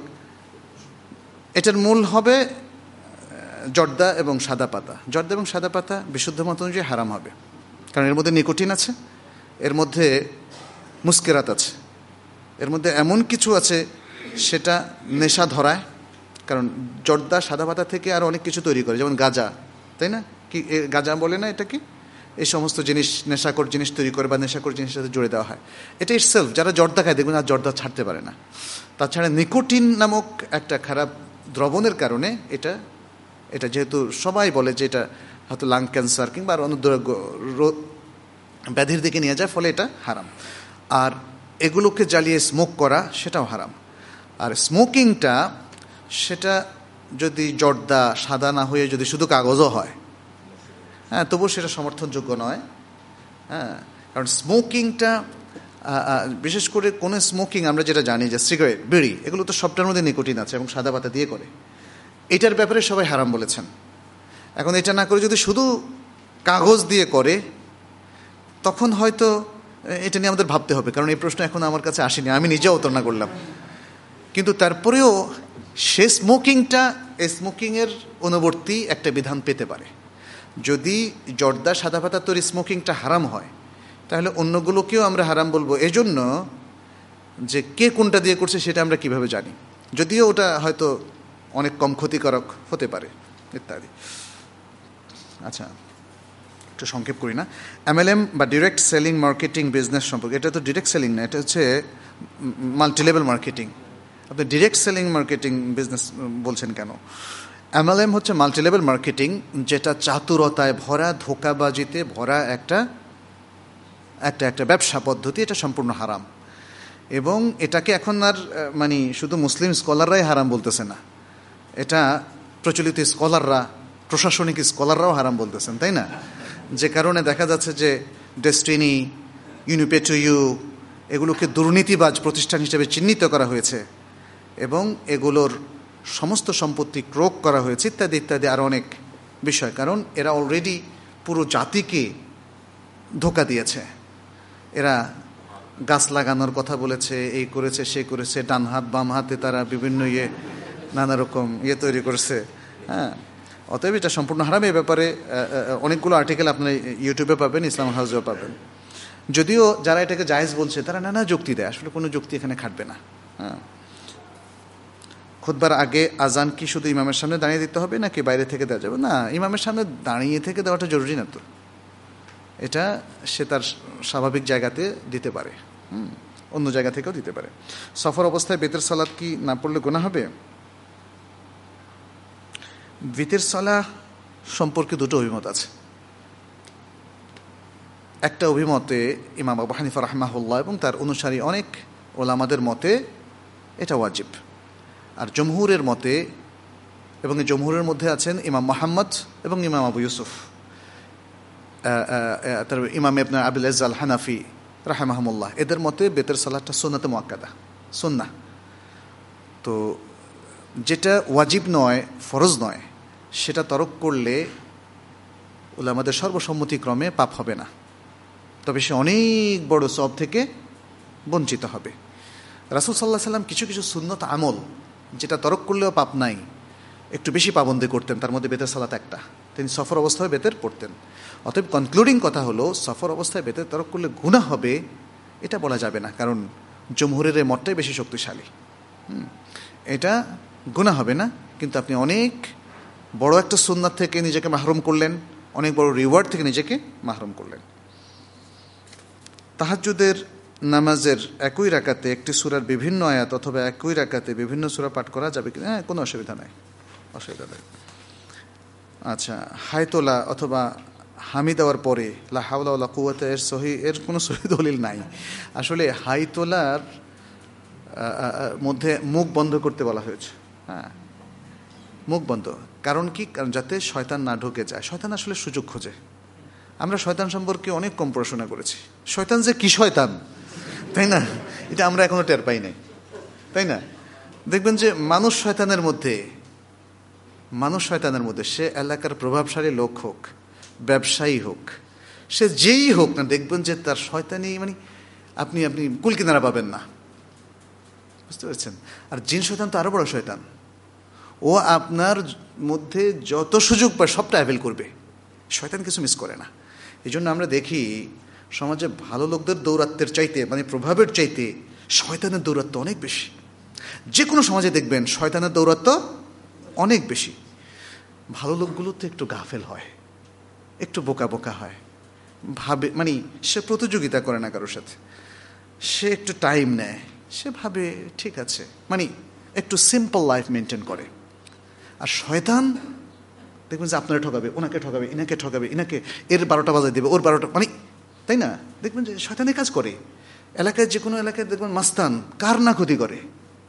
এটার মূল হবে জর্দা এবং সাদা পাতা। জর্দা এবং সাদা পাতা বিশুদ্ধ মত অনুযায়ী হারাম হবে, কারণ এর মধ্যে নিকোটিন আছে, এর মধ্যে মুস্কেরাত আছে, এর মধ্যে এমন কিছু আছে সেটা নেশা ধরায়। কারণ জর্দা সাদা পাতা থেকে আর অনেক কিছু তৈরি করে, যেমন গাঁজা, তাই না? কি গাঁজা বলে না এটাকে? এই সমস্ত জিনিস নেশাকর জিনিস তৈরি করে বা নেশাকর জিনিসের সাথে জুড়ে দেওয়া হয়। এটা ইটসেলফ, যারা জর্দা খায় দেখবেন আর জর্দা ছাড়তে পারে না। তাছাড়া নিকোটিন নামক একটা খারাপ দ্রবণের কারণে এটা এটা যেহেতু সবাই বলে যে এটা হয়তো লাং ক্যান্সার কিংবা আর অন্য ব্যাধির দিকে নিয়ে যায়, ফলে এটা হারাম। আর এগুলোকে জ্বালিয়ে স্মোক করা সেটাও হারাম। আর স্মোকিংটা সেটা যদি জর্দা সাদা না হয়ে যদি শুধু কাগজও হয়, হ্যাঁ, তবুও সেটা সমর্থনযোগ্য নয়। হ্যাঁ, কারণ স্মোকিংটা বিশেষ করে কোন স্মোকিং আমরা যেটা জানি যে সিগারেট, বিড়ি, এগুলো তো সবটার মধ্যে নিকোটিন আছে এবং সাদা পাতা দিয়ে করে, এটার ব্যাপারে সবাই হারাম বলেছেন। এখন এটা না করে যদি শুধু কাগজ দিয়ে করে, তখন হয়তো এটা নিয়ে আমাদের ভাবতে হবে, কারণ এই প্রশ্ন এখন আমার কাছে আসেনি, আমি নিজেও অবতারণা করলাম। কিন্তু তারপরেও সে স্মোকিংটা এই স্মোকিংয়ের অনুবর্তী একটা বিধান পেতে পারে। যদি জর্দা সাদা পাতা তৈরি স্মোকিংটা হারাম হয়, তাহলে অন্যগুলোকেও আমরা হারাম বলবো। এজন্য যে কে কোনটা দিয়ে করছে সেটা আমরা কিভাবে জানি, যদিও ওটা হয়তো অনেক কম ক্ষতিকারক হতে পারে ইত্যাদি। আচ্ছা, একটু সংক্ষেপ করি না। এমএলএম বা ডিরেক্ট সেলিং মার্কেটিং বিজনেস সম্পর্কে, এটা তো ডিরেক্ট সেলিং না, এটা হচ্ছে মাল্টিলেভেল মার্কেটিং। আপনি ডিরেক্ট সেলিং মার্কেটিং বিজনেস বলছেন কেন? এমএলএম হচ্ছে মাল্টিলেভেল মার্কেটিং, যেটা চাতুরতায় ভরা, ধোঁকাবাজিতে ভরা একটা একটা একটা ব্যবসা পদ্ধতি। এটা সম্পূর্ণ হারাম এবং এটাকে এখন আর মানে শুধু মুসলিম স্কলাররাই হারাম বলতেছে না, এটা প্রচলিত স্কলাররা, প্রশাসনিক স্কলাররাও হারাম বলতেছেন, তাই না? যে কারণে দেখা যাচ্ছে যে ডেস্টিনি, ইউনিপে টু ইউ, এগুলোকে দুর্নীতিবাজ প্রতিষ্ঠান হিসেবে চিহ্নিত করা হয়েছে এবং এগুলোর সমস্ত সম্পত্তি ক্রোক করা হয়েছে ইত্যাদি ইত্যাদি আরও অনেক বিষয়। কারণ এরা অলরেডি পুরো জাতিকে ধোঁকা দিয়েছে। এরা গাছ লাগানোর কথা বলেছে, এই করেছে, সে করেছে, ডান হাত বাম হাতে তারা বিভিন্ন ইয়ে নানা রকম ইয়ে তৈরি করেছে। হ্যাঁ, অতএব এটা সম্পূর্ণ হারাম। এই ব্যাপারে অনেকগুলো আর্টিকেল আপনি ইউটিউবে পাবেন, ইসলাম হাউসেও পাবেন। যদিও যারা এটাকে জায়েজ বলছে তারা নানা যুক্তি দেয়, আসলে কোনো যুক্তি এখানে খাটবে না। হ্যাঁ, খুতবার আগে আজান কি শুধু ইমামের সামনে দাঁড়িয়ে দিতে হবে নাকি বাইরে থেকে দেওয়া যাবে? না, ইমামের সামনে দাঁড়িয়ে থেকে দেওয়াটা জরুরি না তো, এটা সে তার স্বাভাবিক জায়গাতে দিতে পারে, হুম, অন্য জায়গা থেকেও দিতে পারে। সফর অবস্থায় বেতের সালাত কি না পড়লে গুনাহ হবে? বেতের সালাহ সম্পর্কে দুটো অভিমত আছে। একটা অভিমতে ইমাম আবু হানিফা রাহমাহুল্লাহ এবং তার অনুসারী অনেক ওলামাদের মতে এটা ওয়াজিব। আর জমহুরের মতে, এবং এই জমহুরের মধ্যে আছেন ইমাম মুহাম্মদ এবং ইমাম আবু ইউসুফ, তার ইমাম ইবনে আবুল ইজ্জ আল হানাফি রাহমাহুল্লাহ, এদের মতে বেতের সালাতটা সুন্নাতে মুআক্কাদা, সুন্নাহ। তো যেটা ওয়াজিব নয়, ফরজ নয়, সেটা তরক করলে উলামাদের সর্বসম্মতিক্রমে পাপ হবে না, তবে সে অনেক বড় সওয়াব থেকে বঞ্চিত হবে। রাসূল সাল্লাল্লাহু আলাইহি সাল্লাম কিছু কিছু সুন্নত আমল যেটা তরক করলেও পাপ নাই, একটু বেশি পাবন্দি করতেন, তার মধ্যে বেতের সালাত একটা। তিনি সফর অবস্থায় বেতের পড়তেন। অতএব কনক্লুডিং কথা হলো, সফর অবস্থায় বেতের তরক করলে গুনাহ হবে এটা বলা যাবে না, কারণ জমহুরের এই মতটাই বেশি শক্তিশালী। হুম, এটা গুনাহ হবে না, কিন্তু আপনি অনেক বড় একটা সুন্নাত থেকে নিজেকে মাহরুম করলেন, অনেক বড় রিওয়ার্ড থেকে নিজেকে মাহরুম করলেন। তাহাজ্জুদের নামাজের একই রাকাতে একটি সূরার বিভিন্ন আয়াত অথবা একই রাকাতে বিভিন্ন সূরা পাঠ করা যাবে কি? হ্যাঁ, কোনো অসুবিধা নাই, অসুবিধা নেই। আচ্ছা, হায়তোলা অথবা হামি দেওয়ার পরে লা হাওলা ওয়ালা কুওয়াতা এর সহি এর কোনো সহি দলিল নাই। আসলে হাইতোলার মধ্যে মুখ বন্ধ করতে বলা হয়েছে। হ্যাঁ, মুখ বন্ধ, কারণ কি? কারণ যাতে শয়তান না ঢুকে যায়। শয়তান আসলে সুযোগ খোঁজে। আমরা শয়তান সম্পর্কে অনেক কম পড়াশোনা করেছি। শয়তান যে কি শয়তান, তাই না, এটা আমরা এখনো টের পাই নাই, তাই না? দেখবেন যে মানুষ শয়তানের মধ্যে মানুষ শয়তানের মধ্যে সে এলাকার প্রভাবশালী লোক হোক, ব্যবসায়ী হোক, সে যেই হোক না, দেখবেন যে তার শয়তানি মানে আপনি আপনি কুল কিনারা পাবেন না, বুঝতে পারছেন? আর জিন শয়তান তো আরো বড় শয়তান। ও আপনার মধ্যে যত সুযোগ পায় সবটা অ্যাভেল করবে। শয়তান কিছু মিস করে না। এই জন্য আমরা দেখি সমাজে ভালো লোকদের দৌরাত্মের চাইতে, মানে প্রভাবের চাইতে, শয়তানের দৌরাত্ম অনেক বেশি। যে কোনো সমাজে দেখবেন শয়তানের দৌরাত্ম অনেক বেশি। ভালো লোকগুলো তো একটু গাফেল হয়, একটু বোকা বোকা হয়, ভাবে মানে সে প্রতিযোগিতা করে না কারোর সাথে, সে একটু টাইম নেয়, সে ভাবে ঠিক আছে, মানে একটু সিম্পল লাইফ মেনটেন করে। আর শয়তান দেখবেন যে আপনারা ঠকাবে, ওনাকে ঠকাবে, ইনাকে ঠকাবে, ইনাকে এর বারোটা বাজায় দেবে, ওর বারোটা, মানে তাই না? দেখবেন যে শয়তানের কাজ করে। এলাকায় যে কোনো এলাকায় দেখবেন মাস্তান কার না ক্ষতি করে।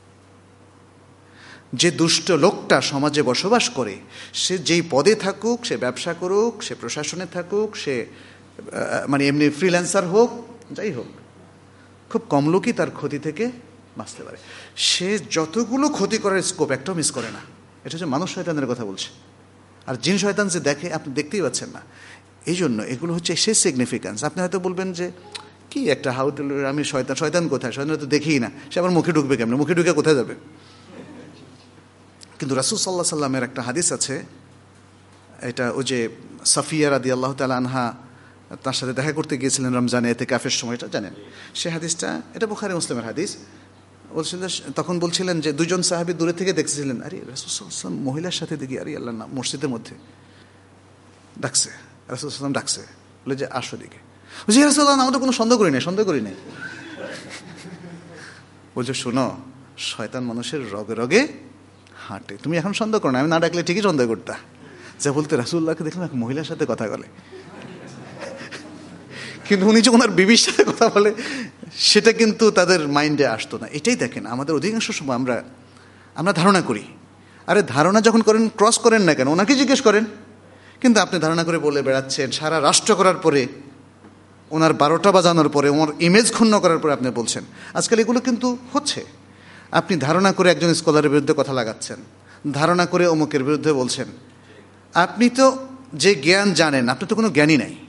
যে দুষ্ট লোকটা সমাজে বসবাস করে, সে যেই পদে থাকুক, সে ব্যবসা করুক, সে প্রশাসনে থাকুক, সে মানে এমনি ফ্রিল্যান্সার হোক, যাই হোক, খুব কম লোকই তার ক্ষতি থেকে বাঁচতে পারে। সে যতগুলো ক্ষতি করার স্কোপ একটাও মিস করে না। এটা হচ্ছে মানুষ শয়তানের কথা বলছে। আর জিন শয়তান যে দেখে আপনি দেখতেই পাচ্ছেন না। এই জন্য এগুলো হচ্ছে সে সিগনিফিক্যান্স। আপনি হয়তো বলবেন যে কি একটা হাউটেল, আমি শয়তান, শয়তান কোথায়? শয়তান তো দেখেই না, সে আবার মুখে ঢুকবে কেমন? মুখে ঢুকে কোথায় যাবে? কিন্তু রাসূল সাল্লাল্লাহু আলাইহি সাল্লামের একটা হাদিস আছে, এটা ওই যে সাফিয়া রাদিয়াল্লাহু তাআলা আনহা তার সাথে দেখা করতে গিয়েছিলেন রমজানে, এতে কাফের সময়টা জানেন সে হাদিসটা, এটা বুখারী মুসলিমের হাদিস। বলছিলেন, তখন বলছিলেন যে দুজন সাহাবী দূরে থেকে দেখছিলেন, আরে রাসূল সাল্লাল্লাহু আলাইহি সাল্লাম মহিলার সাথে দেখি, আরে আল্লাহ না, মসজিদের মধ্যে ডাকছে, রাসূল সাল্লাল্লাহু আলাইহি সাল্লাম ডাকছে, বলে যে আসো দিকে। বলছি ইয়া রাসূলুল্লাহ, আমরা তো কোনো সন্দেহ করি নাই, সন্দেহ করি নাই। বলছে শোনো, শয়তান মানুষের রগে রগে হাঁটে, তুমি এখন সন্দেহ করো না, আমি না ডাকলে ঠিকই সন্দেহ করতা। যা বলতে রাসূলুল্লাহকে দেখলাম এক মহিলার সাথে কথা বলে, কিন্তু উনি যে ওনার বিবির সাথে কথা বলে সেটা কিন্তু তাদের মাইন্ডে আসতো না। এটাই দেখেন, আমাদের অধিকাংশ সময় আমরা আমরা ধারণা করি। আরে ধারণা যখন করেন, ক্রস করেন না কেন, ওনাকে জিজ্ঞেস করেন। কিন্তু আপনি ধারণা করে বলে বেড়াচ্ছেন, সারা রাষ্ট্র করার পরে, ওনার বারোটা বাজানোর পরে, ওনার ইমেজ ক্ষুণ্ণ করার পরে আপনি বলছেন। আজকাল এগুলো কিন্তু হচ্ছে। আপনি ধারণা করে একজন স্কলারের বিরুদ্ধে কথা লাগাচ্ছেন, ধারণা করে অমুকের বিরুদ্ধে বলছেন। আপনি তো যে জ্ঞান জানেন, আপনি তো কোনো জ্ঞানী নাই।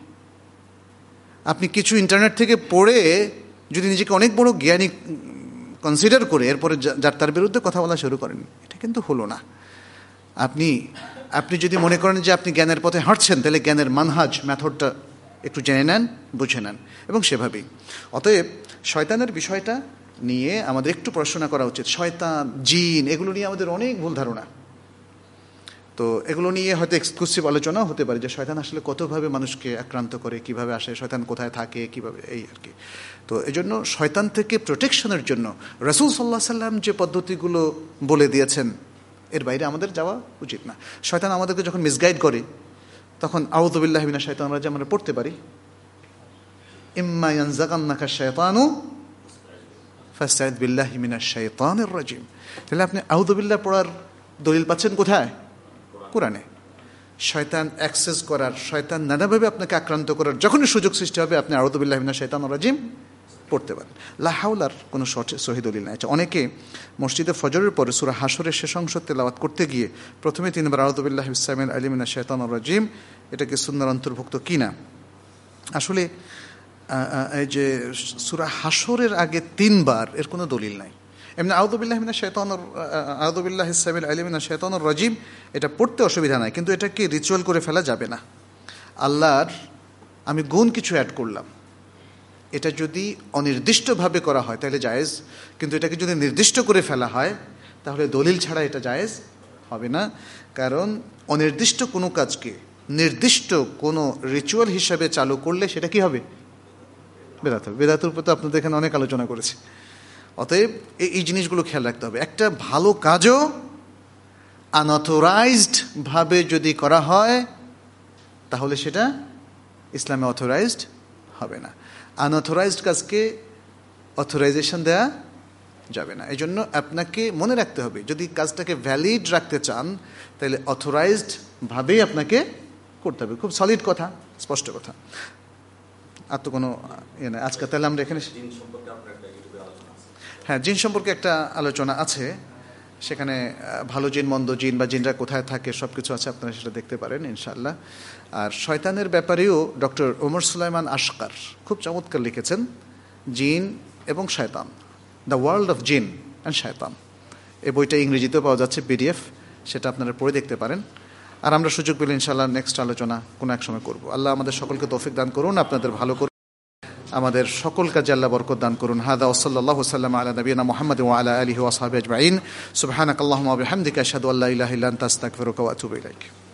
আপনি কিছু ইন্টারনেট থেকে পড়ে যদি নিজেকে অনেক বড় জ্ঞানী কনসিডার করে এরপরে যার তার বিরুদ্ধে কথা বলা শুরু করেন, এটা কিন্তু হলো না। আপনি আপনি যদি মনে করেন যে আপনি জ্ঞানের পথে হাঁটছেন, তাহলে জ্ঞানের মানহাজ, মেথডটা একটু জেনে নেন, বুঝে নেন, এবং সেভাবেই। অতএব শয়তানের বিষয়টা নিয়ে আমাদের একটু পড়াশোনা করা উচিত। শয়তান, জিন, এগুলো নিয়ে আমাদের অনেক ভুল ধারণা। তো এগুলো নিয়ে হয়তো এক্সক্লুসিভ আলোচনাও হতে পারে, যে শয়তান আসলে কতভাবে মানুষকে আক্রান্ত করে, কিভাবে আসে, শয়তান কোথায় থাকে, কিভাবে, এই আর কি। তো এই জন্য শয়তান থেকে প্রোটেকশনের জন্য রাসূল সাল্লাল্লাহু আলাইহি সাল্লাম যে পদ্ধতিগুলো বলে দিয়েছেন, এর বাইরে আমাদের যাওয়া উচিত না। শয়তান আমাদেরকে যখন মিসগাইড করে, তখন আউযু বিল্লাহি মিনাশ শাইতানির রাজিম আমরা পড়তে পারি, ইম্মা ইয়ানজাগান্নাকা শাইতানু ফাস্তাইদ বিল্লাহি মিনাশ শাইতানির রাজিম। তাহলে আপনি আউযু বিল্লাহ পড়ার দলিল পাচ্ছেন কোথায়? কোরআনে। শয়তান অ্যাক্সেস করার, শয়তান নানাভাবে আপনাকে আক্রান্ত করার যখনই সুযোগ সৃষ্টি হবে, আপনি আউযু বিল্লাহি মিনাশ শাইতানির রাজিম পড়তে পারেন। লা হাওলার কোনো সহি দলিল নাই। অনেকে মসজিদে ফজরের পরে সূরা হাশরের শেষ অংশ তেলাওয়াত করতে গিয়ে প্রথমে তিনবার আউযু বিল্লাহি বিসমিল আলিম মিনাশ শাইতানির রাজিম, এটা কি সুন্নাহর অন্তর্ভুক্ত কিনা? আসলে এই যে সূরা হাশরের আগে তিনবার, এর কোনো দলিল নাই। এমনি আউযু বিল্লাহি মিনাশ শাইতানির আউযু বিল্লাহি বিসমিল আলিম মিনাশ শাইতানির রাজিম এটা পড়তে অসুবিধা নাই, কিন্তু এটাকে রিচুয়াল করে ফেলা যাবে না। আল্লাহর আমি গুণ কিছু অ্যাড করলাম, এটা যদি অনির্দিষ্টভাবে করা হয় তাহলে জায়েজ, কিন্তু এটাকে যদি নির্দিষ্ট করে ফেলা হয় তাহলে দলিল ছাড়া এটা জায়েজ হবে না। কারণ অনির্দিষ্ট কোনো কাজকে নির্দিষ্ট কোনো রিচুয়াল হিসাবে চালু করলে সেটা কি হবে? বেদাত হবে। বেদাতের উপর তো আপনাদের এখানে অনেক আলোচনা করেছে। অতএব এই জিনিসগুলো খেয়াল রাখতে হবে। একটা ভালো কাজও আনঅথরাইজড ভাবে যদি করা হয় তাহলে সেটা ইসলামে অথরাইজড হবে না। আনঅথরাইজড কাজকে অথরাইজেশন দেয়া যাবে না। এই জন্য আপনাকে মনে রাখতে হবে, যদি কাজটাকে ভ্যালিড রাখতে চান তাহলে অথরাইজড ভাবেই আপনাকে করতে হবে। খুব সলিড কথা, স্পষ্ট কথা, আর তো কোনো ইয়ে নেই। আজকে তাহলে আমরা এখানে, হ্যাঁ জিন সম্পর্কে একটা আলোচনা আছে। সেখানে ভালো জিন মন্দ জিন বা জিনরা কোথায় থাকে সব কিছু আছে, আপনারা সেটা দেখতে পারেন ইনশাআল্লাহ। আর শয়তানের ব্যাপারেও ডক্টর ওমর সুলাইমান আশকার খুব চমৎকার লিখেছেন, জিন এবং শয়তান, দ্য ওয়ার্ল্ড অফ জিন অ্যান্ড শয়তান। এই বইটা ইংরেজিতেও পাওয়া যাচ্ছে পিডিএফ, সেটা আপনারা পড়ে দেখতে পারেন। আর আমরা সুযোগ পেলে ইনশাআল্লাহ নেক্সট আলোচনা কোনো এক সময় করব। আল্লাহ আমাদের সকলকে তৌফিক দান করুন, আপনাদের ভালো করুন, আমাদের সকল কাজে আল্লাহ বরকত দান করুন। হাদা ওয়া সাল্লাল্লাহু সাল্লাম আলা নবিয়িনা মুহাম্মাদ ওয়া আলা আলিহি ওয়া সাহবিহি আজমাইন। সুবহানাকাল্লাহুম্মা ওয়া বিহামদিকা আশহাদু আল্লা ইলাহা ইল্লা আনতা আস্তাগফিরুকা ওয়া আতুবু ইলাইক।